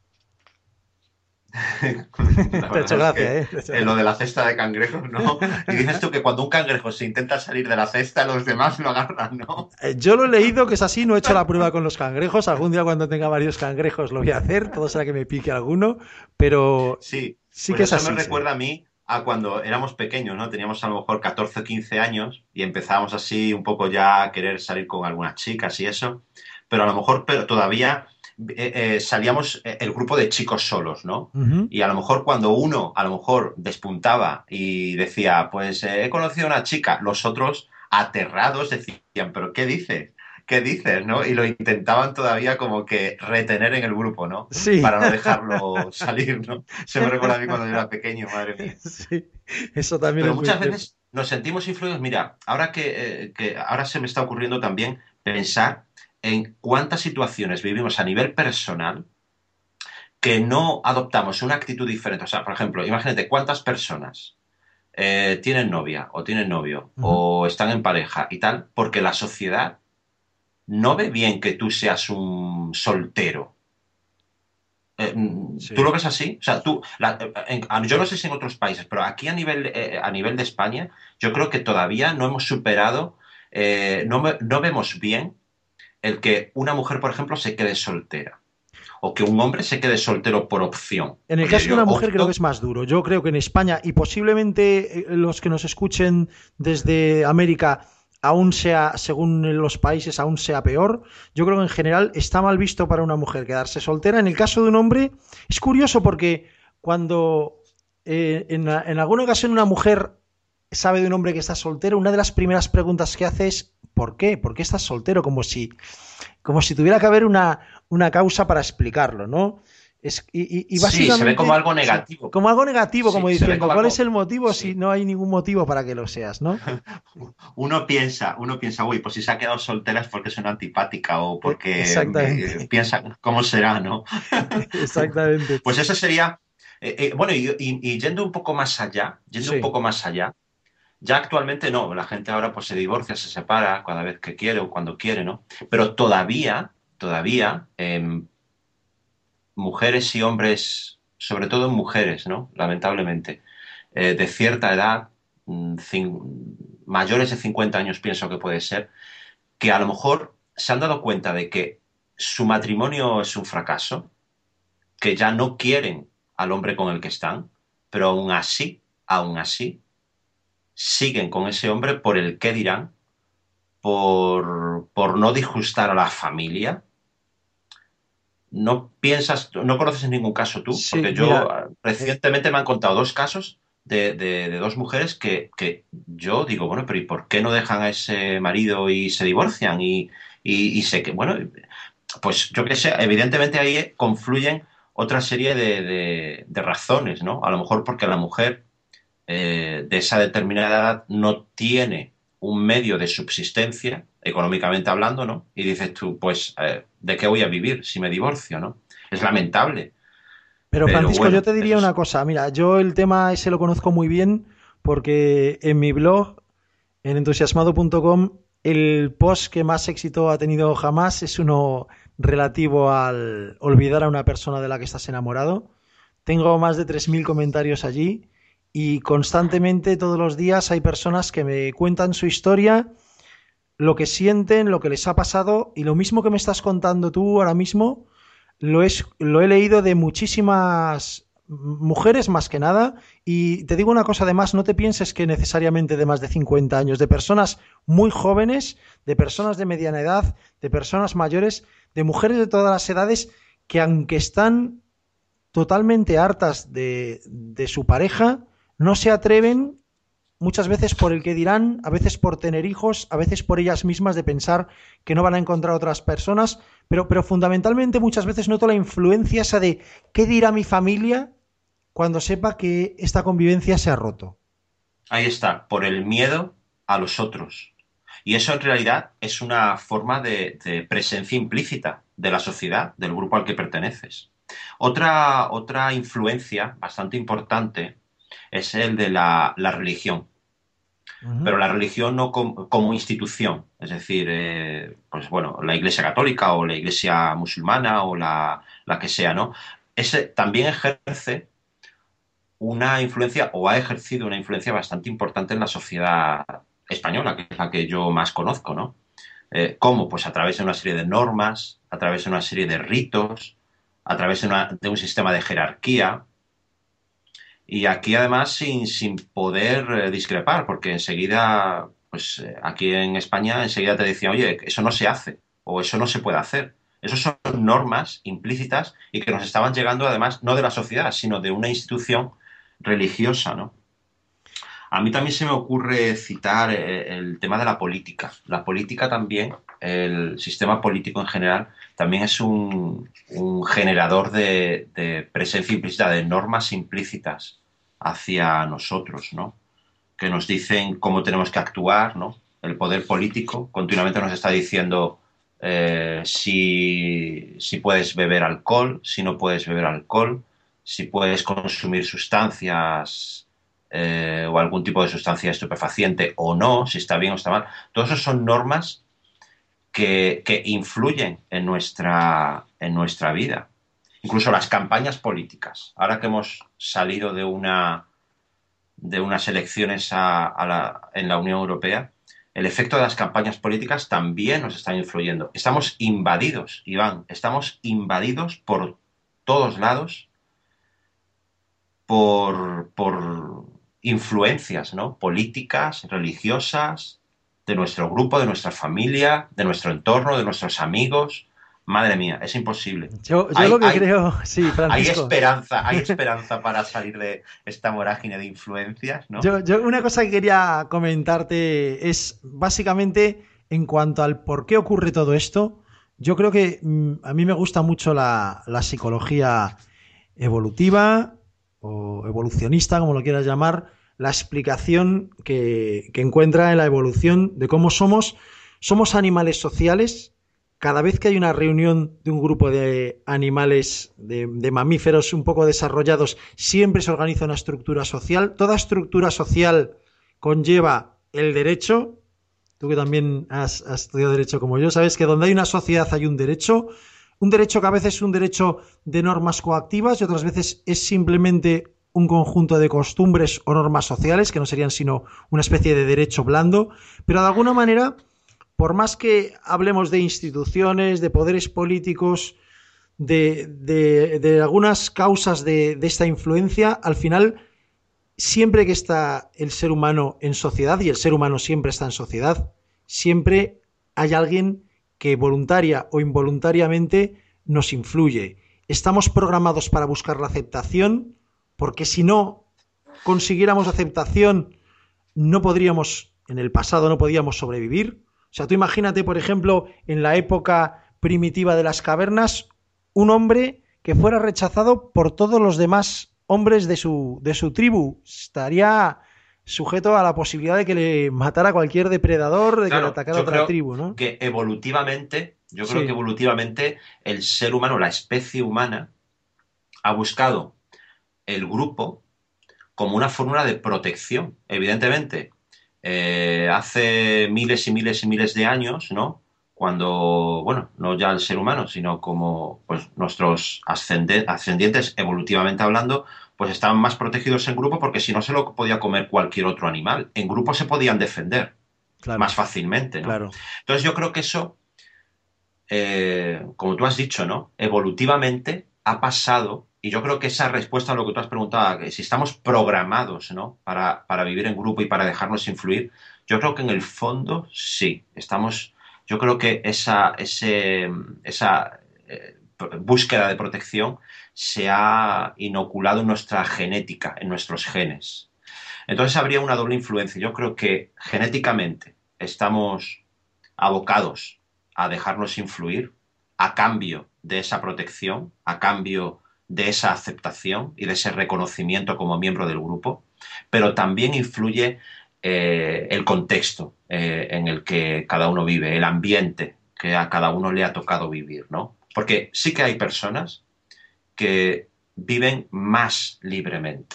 La Te ha hecho verdad es gracia, que ¿eh? Te ha hecho gracia. lo de la cesta de cangrejos, ¿no? Y dices tú que cuando un cangrejo se intenta salir de la cesta, los demás lo agarran, ¿no? Yo lo he leído que es así, no he hecho la prueba con los cangrejos. Algún día cuando tenga varios cangrejos lo voy a hacer, todo será que me pique alguno, pero Sí, sí pues que es eso me así, sí. recuerda a mí a cuando éramos pequeños, ¿no? Teníamos a lo mejor 14 o 15 años y empezábamos así un poco ya a querer salir con algunas chicas y eso, pero a lo mejor pero todavía salíamos el grupo de chicos solos, ¿no? Uh -huh. Y a lo mejor cuando uno a lo mejor despuntaba y decía, pues he conocido a una chica, los otros aterrados decían, pero ¿qué dices? ¿Qué dices? ¿No? Y lo intentaban todavía como que retener en el grupo, ¿no? Sí. Para no dejarlo salir, ¿no? Se me recuerda a mí cuando yo era pequeño, madre mía. Sí, eso también Pero es muy muchas cierto. veces nos sentimos influidos. Mira, ahora que ahora se me está ocurriendo también pensar en cuántas situaciones vivimos a nivel personal que no adoptamos una actitud diferente. O sea, por ejemplo, imagínate cuántas personas tienen novia o tienen novio Uh -huh. o están en pareja y tal, porque la sociedad no ve bien que tú seas un soltero. ¿Tú Sí. lo ves así? O sea, yo no sé si en otros países, pero aquí a nivel de España, yo creo que todavía no hemos superado, no vemos bien el que una mujer, por ejemplo, se quede soltera o que un hombre se quede soltero por opción. En el Oye, caso de yo una mujer creo que opto. es más duro. Yo creo que en España y posiblemente los que nos escuchen desde América aún sea, según los países, aún sea peor. Yo creo que en general está mal visto para una mujer quedarse soltera. En el caso de un hombre es curioso porque cuando en alguna ocasión una mujer sabe de un hombre que está soltero, una de las primeras preguntas que hace es ¿por qué? ¿Por qué estás soltero? Como si tuviera que haber una causa para explicarlo, ¿no? Y Sí, se ve como básicamente, algo sí, negativo. como algo negativo, como Sí, se ve diciendo, como ¿cuál es algo... el motivo si Sí. no hay ningún motivo para que lo seas, ¿no? Uno piensa, uy, pues si se ha quedado soltera es porque es una antipática o porque Exactamente, piensa cómo será, ¿no? exactamente. Pues eso sería, bueno, y yendo un poco más allá, Sí, ya actualmente no, la gente ahora pues se divorcia, se separa cada vez que quiere o cuando quiere, ¿no? Pero todavía, mujeres y hombres, sobre todo mujeres, ¿no? Lamentablemente, de cierta edad, mayores de 50 años pienso que puede ser, que a lo mejor se han dado cuenta de que su matrimonio es un fracaso, que ya no quieren al hombre con el que están, pero aún así, siguen con ese hombre por el qué dirán, por no disgustar a la familia. ¿No piensas, no conoces ningún caso tú? sí, Porque yo mira, recientemente me han contado dos casos de dos mujeres que yo digo, bueno, pero ¿y por qué no dejan a ese marido y se divorcian? Y sé que, bueno, pues yo qué sé, evidentemente ahí confluyen otra serie de razones, ¿no? A lo mejor porque la mujer de esa determinada edad no tiene un medio de subsistencia, económicamente hablando, ¿no? Y dices tú, pues, ¿de qué voy a vivir si me divorcio, ¿no? Es lamentable, pero pero Francisco, yo bueno, te diría eso una es... cosa, mira, yo el tema ese lo conozco muy bien porque en mi blog, en entusiasmado.com, el post que más éxito ha tenido jamás es uno relativo al olvidar a una persona de la que estás enamorado. Tengo más de 3.000 comentarios allí y constantemente todos los días hay personas que me cuentan su historia, lo que sienten, lo que les ha pasado y lo mismo que me estás contando tú ahora mismo lo he leído de muchísimas mujeres más que nada y te digo una cosa además, no te pienses que necesariamente de más de 50 años, de personas muy jóvenes, de personas de mediana edad, de personas mayores, de mujeres de todas las edades que aunque están totalmente hartas de su pareja, no se atreven muchas veces por el que dirán, a veces por tener hijos, a veces por ellas mismas de pensar que no van a encontrar otras personas, pero fundamentalmente muchas veces noto la influencia esa de qué dirá mi familia cuando sepa que esta convivencia se ha roto. Ahí está, por el miedo a los otros. Y eso en realidad es una forma de presencia implícita de la sociedad, del grupo al que perteneces. Otra influencia bastante importante es el de la religión. Uh -huh. Pero la religión no como institución, es decir, pues bueno, la Iglesia Católica o la Iglesia musulmana o la que sea, ¿no? Ese también ejerce una influencia o ha ejercido una influencia bastante importante en la sociedad española, que es la que yo más conozco, ¿no? ¿Cómo? Pues a través de una serie de normas, a través de una serie de ritos, a través de un sistema de jerarquía, y aquí además sin poder discrepar, porque enseguida, pues aquí en España enseguida te decían, oye, eso no se hace o eso no se puede hacer. Esas son normas implícitas y que nos estaban llegando además no de la sociedad, sino de una institución religiosa, ¿no? A mí también se me ocurre citar el tema de la política. La política también, el sistema político en general, también es un generador de presencia implícita, de normas implícitas hacia nosotros, ¿no? Que nos dicen cómo tenemos que actuar, ¿no? El poder político continuamente nos está diciendo si puedes beber alcohol, si no puedes beber alcohol, si puedes consumir sustancias o algún tipo de sustancia estupefaciente o no, si está bien o está mal. Todos esos son normas que influyen en nuestra vida. Incluso las campañas políticas. Ahora que hemos salido de unas elecciones en la Unión Europea, el efecto de las campañas políticas también nos está influyendo. Estamos invadidos, Iván, estamos invadidos por todos lados por influencias, ¿no? Políticas, religiosas, de nuestro grupo, de nuestra familia, de nuestro entorno, de nuestros amigos. madre mía, es imposible. Yo Hay, lo que hay, creo, sí, Francisco. hay esperanza para salir de esta vorágine de influencias, ¿no? Una cosa que quería comentarte es básicamente en cuanto al por qué ocurre todo esto. Yo creo que a mí me gusta mucho la psicología evolutiva o evolucionista, como lo quieras llamar, la explicación que encuentra en la evolución de cómo somos animales sociales. Cada vez que hay una reunión de un grupo de animales, de mamíferos un poco desarrollados, siempre se organiza una estructura social. Toda estructura social conlleva el derecho. Tú que también has estudiado derecho como yo, sabes que donde hay una sociedad hay un derecho que a veces es un derecho de normas coactivas y otras veces es simplemente un conjunto de costumbres o normas sociales que no serían sino una especie de derecho blando, pero de alguna manera, por más que hablemos de instituciones, de poderes políticos, de algunas causas de esta influencia, al final, siempre que está el ser humano en sociedad, y el ser humano siempre está en sociedad, siempre hay alguien que voluntaria o involuntariamente nos influye. Estamos programados para buscar la aceptación, porque si no consiguiéramos aceptación, no podríamos, en el pasado no podíamos sobrevivir. O sea, tú imagínate, por ejemplo, en la época primitiva de las cavernas, un hombre que fuera rechazado por todos los demás hombres de su tribu. Estaría sujeto a la posibilidad de que le matara cualquier depredador, de que le Claro, atacara otra tribu, ¿no? yo creo que Sí, evolutivamente el ser humano, la especie humana, ha buscado el grupo como una fórmula de protección. Evidentemente, hace miles y miles y miles de años, ¿no? Cuando, bueno, no ya el ser humano, sino como pues, nuestros ascendientes, evolutivamente hablando, pues estaban más protegidos en grupo porque si no se lo podía comer cualquier otro animal. En grupo se podían defender más claro, fácilmente, ¿no? claro. Entonces yo creo que eso, como tú has dicho, ¿no? Evolutivamente ha pasado, y yo creo que esa respuesta a lo que tú has preguntado, que si estamos programados, ¿no? Para vivir en grupo y para dejarnos influir, yo creo que en el fondo sí, estamos, yo creo que esa búsqueda de protección se ha inoculado en nuestra genética, en nuestros genes. Entonces habría una doble influencia. Yo creo que genéticamente estamos abocados a dejarnos influir a cambio de esa protección, a cambio de esa aceptación y de ese reconocimiento como miembro del grupo, pero también influye el contexto en el que cada uno vive, el ambiente que a cada uno le ha tocado vivir, ¿no? Porque sí que hay personas que viven más libremente.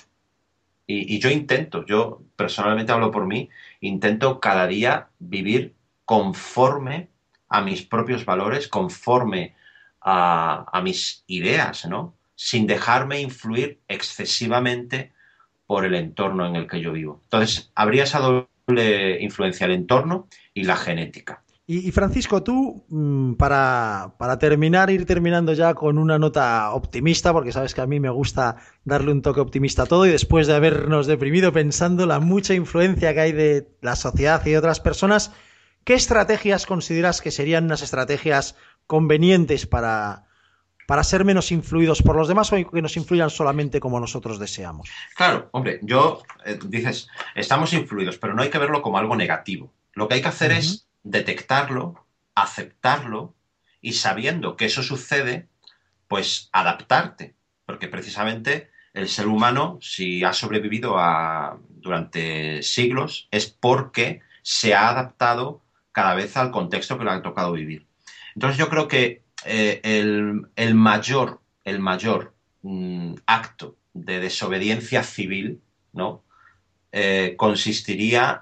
Yo personalmente hablo por mí, intento cada día vivir conforme a mis propios valores, conforme a mis ideas, ¿no? Sin dejarme influir excesivamente por el entorno en el que yo vivo. Entonces, habría esa doble influencia, el entorno y la genética. Y Francisco, tú, para terminar, ir terminando ya con una nota optimista, porque sabes que a mí me gusta darle un toque optimista a todo, y después de habernos deprimido pensando la mucha influencia que hay de la sociedad y de otras personas, ¿qué estrategias consideras que serían unas estrategias convenientes para ser menos influidos por los demás o que nos influyan solamente como nosotros deseamos? Claro, hombre, dices, estamos influidos, pero no hay que verlo como algo negativo. Lo que hay que hacer Ujú. es detectarlo, aceptarlo y sabiendo que eso sucede, pues adaptarte. Porque precisamente el ser humano, si ha sobrevivido durante siglos, es porque se ha adaptado cada vez al contexto que le ha tocado vivir. Entonces yo creo que el mayor acto de desobediencia civil, ¿no? Consistiría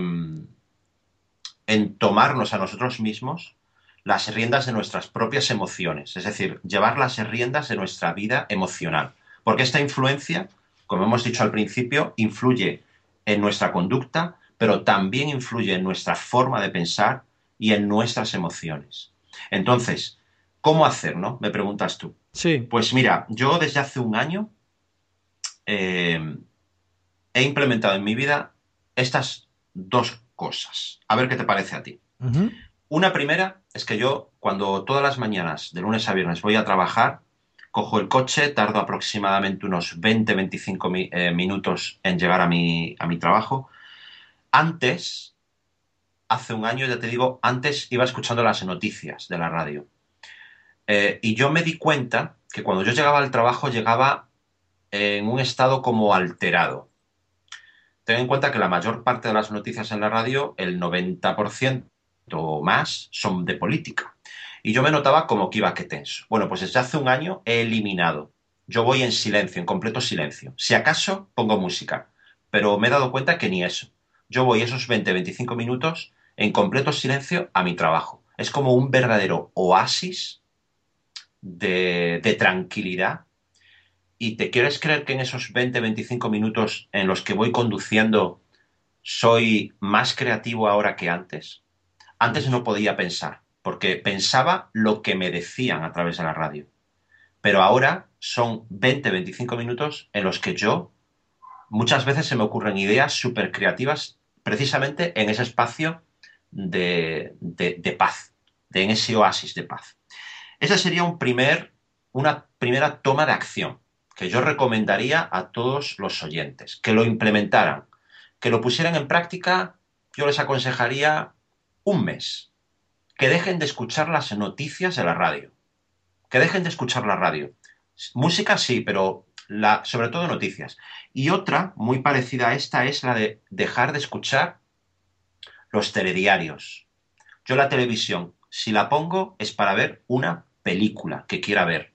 en tomarnos a nosotros mismos las riendas de nuestras propias emociones, es decir, llevar las riendas de nuestra vida emocional. Porque esta influencia, como hemos dicho al principio, influye en nuestra conducta, pero también influye en nuestra forma de pensar y en nuestras emociones. Entonces, ¿cómo hacer, no? Me preguntas tú. Sí. Pues mira, yo desde hace un año eh, he implementado en mi vida estas dos cosas. A ver qué te parece a ti. Ujú. Una primera es que yo, cuando todas las mañanas, de lunes a viernes, voy a trabajar, cojo el coche, tardo aproximadamente unos 20-25 minutos en llegar a mi trabajo. Antes, hace un año, ya te digo, antes iba escuchando las noticias de la radio. Y yo me di cuenta que cuando yo llegaba al trabajo llegaba en un estado como alterado. Ten en cuenta que la mayor parte de las noticias en la radio, el 90% o más, son de política. Y yo me notaba como que iba que tenso. Bueno, pues desde hace un año he eliminado. Yo voy en silencio, en completo silencio. Si acaso pongo música, pero me he dado cuenta que ni eso. Yo voy esos 20-25 minutos en completo silencio a mi trabajo. Es como un verdadero oasis de tranquilidad. ¿Y te quieres creer que en esos 20-25 minutos en los que voy conduciendo soy más creativo ahora que antes? Antes no podía pensar, porque pensaba lo que me decían a través de la radio. Pero ahora son 20-25 minutos en los que yo muchas veces se me ocurren ideas súper creativas precisamente en ese espacio de paz, en ese oasis de paz. Esa sería una primera toma de acción que yo recomendaría a todos los oyentes, que lo implementaran, que lo pusieran en práctica. Yo les aconsejaría un mes, que dejen de escuchar las noticias de la radio, que dejen de escuchar la radio. Música sí, pero sobre todo noticias. Y otra, muy parecida a esta, es la de dejar de escuchar los telediarios. Yo la televisión, si la pongo, es para ver una película que quiera ver.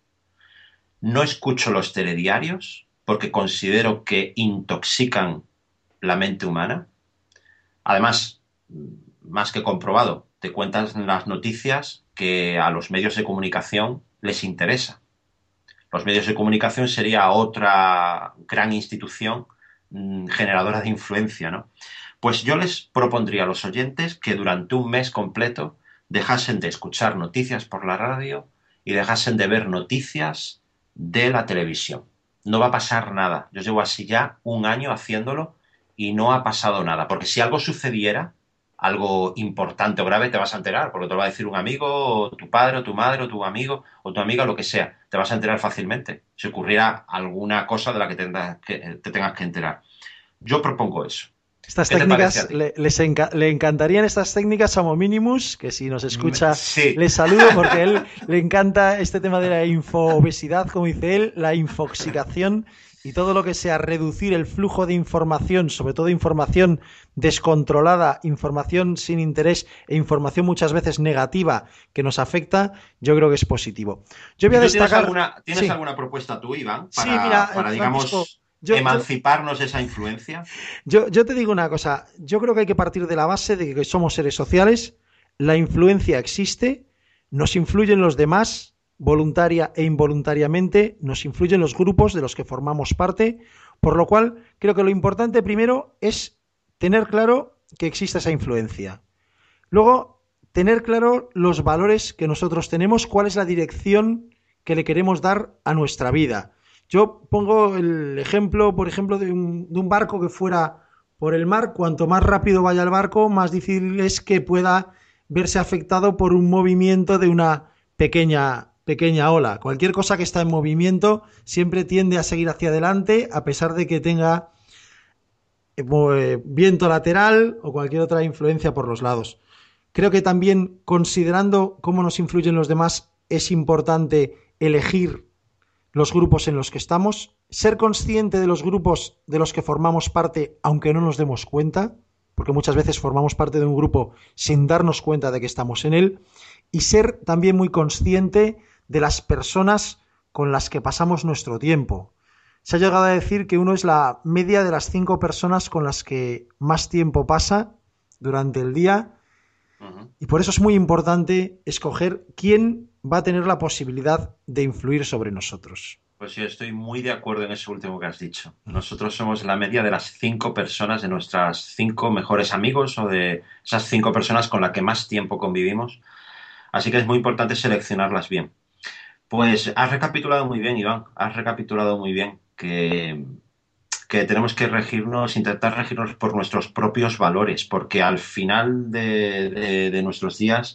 No escucho los telediarios porque considero que intoxican la mente humana. Además, más que comprobado, te cuentan las noticias que a los medios de comunicación les interesa. Los medios de comunicación sería otra gran institución generadora de influencia, ¿no? Pues yo les propondría a los oyentes que durante un mes completo dejasen de escuchar noticias por la radio y dejasen de ver noticias de la televisión. No va a pasar nada. Yo llevo así ya un año haciéndolo y no ha pasado nada. Porque si algo sucediera, algo importante o grave, te vas a enterar, porque te lo va a decir un amigo, o tu padre, o tu madre, o tu amigo, o tu amiga, lo que sea. Te vas a enterar fácilmente si ocurriera alguna cosa de la que te tengas que enterar. Yo propongo eso. Estas ¿Qué te parece técnicas, a ti? le encantarían estas técnicas a Mominimus, que si nos escucha Sí, le saludo porque a él le encanta este tema de la infoobesidad, como dice él, la infoxicación y todo lo que sea reducir el flujo de información, sobre todo información descontrolada, información sin interés e información muchas veces negativa que nos afecta, yo creo que es positivo. Yo voy ¿Y a tú tienes destacar... tienes Sí, alguna propuesta tú, Iván, sí, mira, para Francisco, digamos, yo emanciparnos de esa influencia? yo te digo una cosa, yo creo que hay que partir de la base de que somos seres sociales, la influencia existe, nos influyen los demás, voluntaria e involuntariamente, nos influyen los grupos de los que formamos parte, por lo cual creo que lo importante primero es tener claro que existe esa influencia. Luego, tener claro los valores que nosotros tenemos, cuál es la dirección que le queremos dar a nuestra vida. Yo pongo el ejemplo, por ejemplo, de un barco que fuera por el mar. Cuanto más rápido vaya el barco, más difícil es que pueda verse afectado por un movimiento de una pequeña ola. Cualquier cosa que está en movimiento siempre tiende a seguir hacia adelante, a pesar de que tenga viento lateral o cualquier otra influencia por los lados. Creo que también, considerando cómo nos influyen los demás, es importante elegir los grupos en los que estamos, ser consciente de los grupos de los que formamos parte, aunque no nos demos cuenta, porque muchas veces formamos parte de un grupo sin darnos cuenta de que estamos en él, y ser también muy consciente de las personas con las que pasamos nuestro tiempo. Se ha llegado a decir que uno es la media de las 5 personas con las que más tiempo pasa durante el día, Ujú. y por eso es muy importante escoger quién va a tener la posibilidad de influir sobre nosotros. Pues yo estoy muy de acuerdo en eso último que has dicho. Nosotros somos la media de las 5 personas, de nuestras 5 mejores amigos o de esas 5 personas con las que más tiempo convivimos. Así que es muy importante seleccionarlas bien. Pues has recapitulado muy bien, Iván. Has recapitulado muy bien que tenemos que regirnos, intentar regirnos por nuestros propios valores, porque al final de nuestros días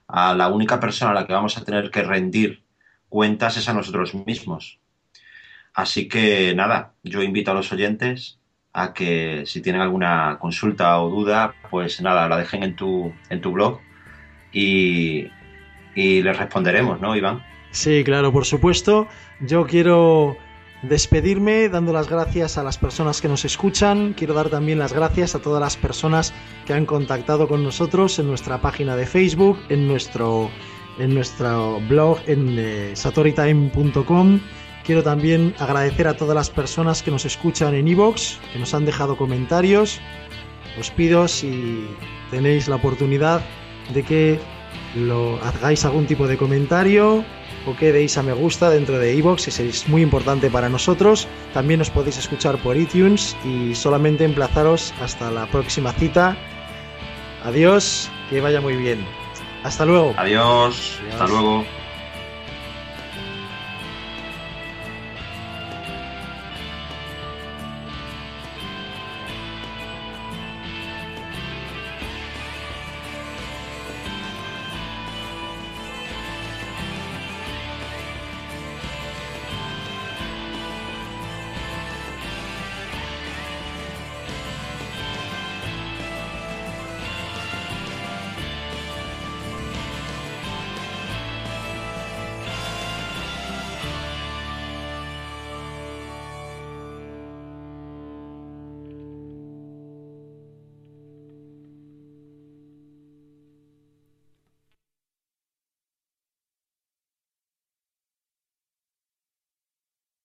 a la única persona a la que vamos a tener que rendir cuentas es a nosotros mismos. Así que nada, yo invito a los oyentes a que si tienen alguna consulta o duda, pues nada, la dejen en tu blog y, y les responderemos, ¿no, Iván? Sí, claro, por supuesto. Yo quiero despedirme dando las gracias a las personas que nos escuchan. Quiero dar también las gracias a todas las personas que han contactado con nosotros en nuestra página de Facebook, en nuestro blog en satoritime.com. Quiero también agradecer a todas las personas que nos escuchan en iVoox, que nos han dejado comentarios. Os pido, si tenéis la oportunidad, de que lo hagáis algún tipo de comentario o que deis a me gusta dentro de iVoox, y seréis muy importante para nosotros. También os podéis escuchar por iTunes y solamente emplazaros hasta la próxima cita. Adiós, que vaya muy bien. Hasta luego. Adiós. Adiós. Hasta luego.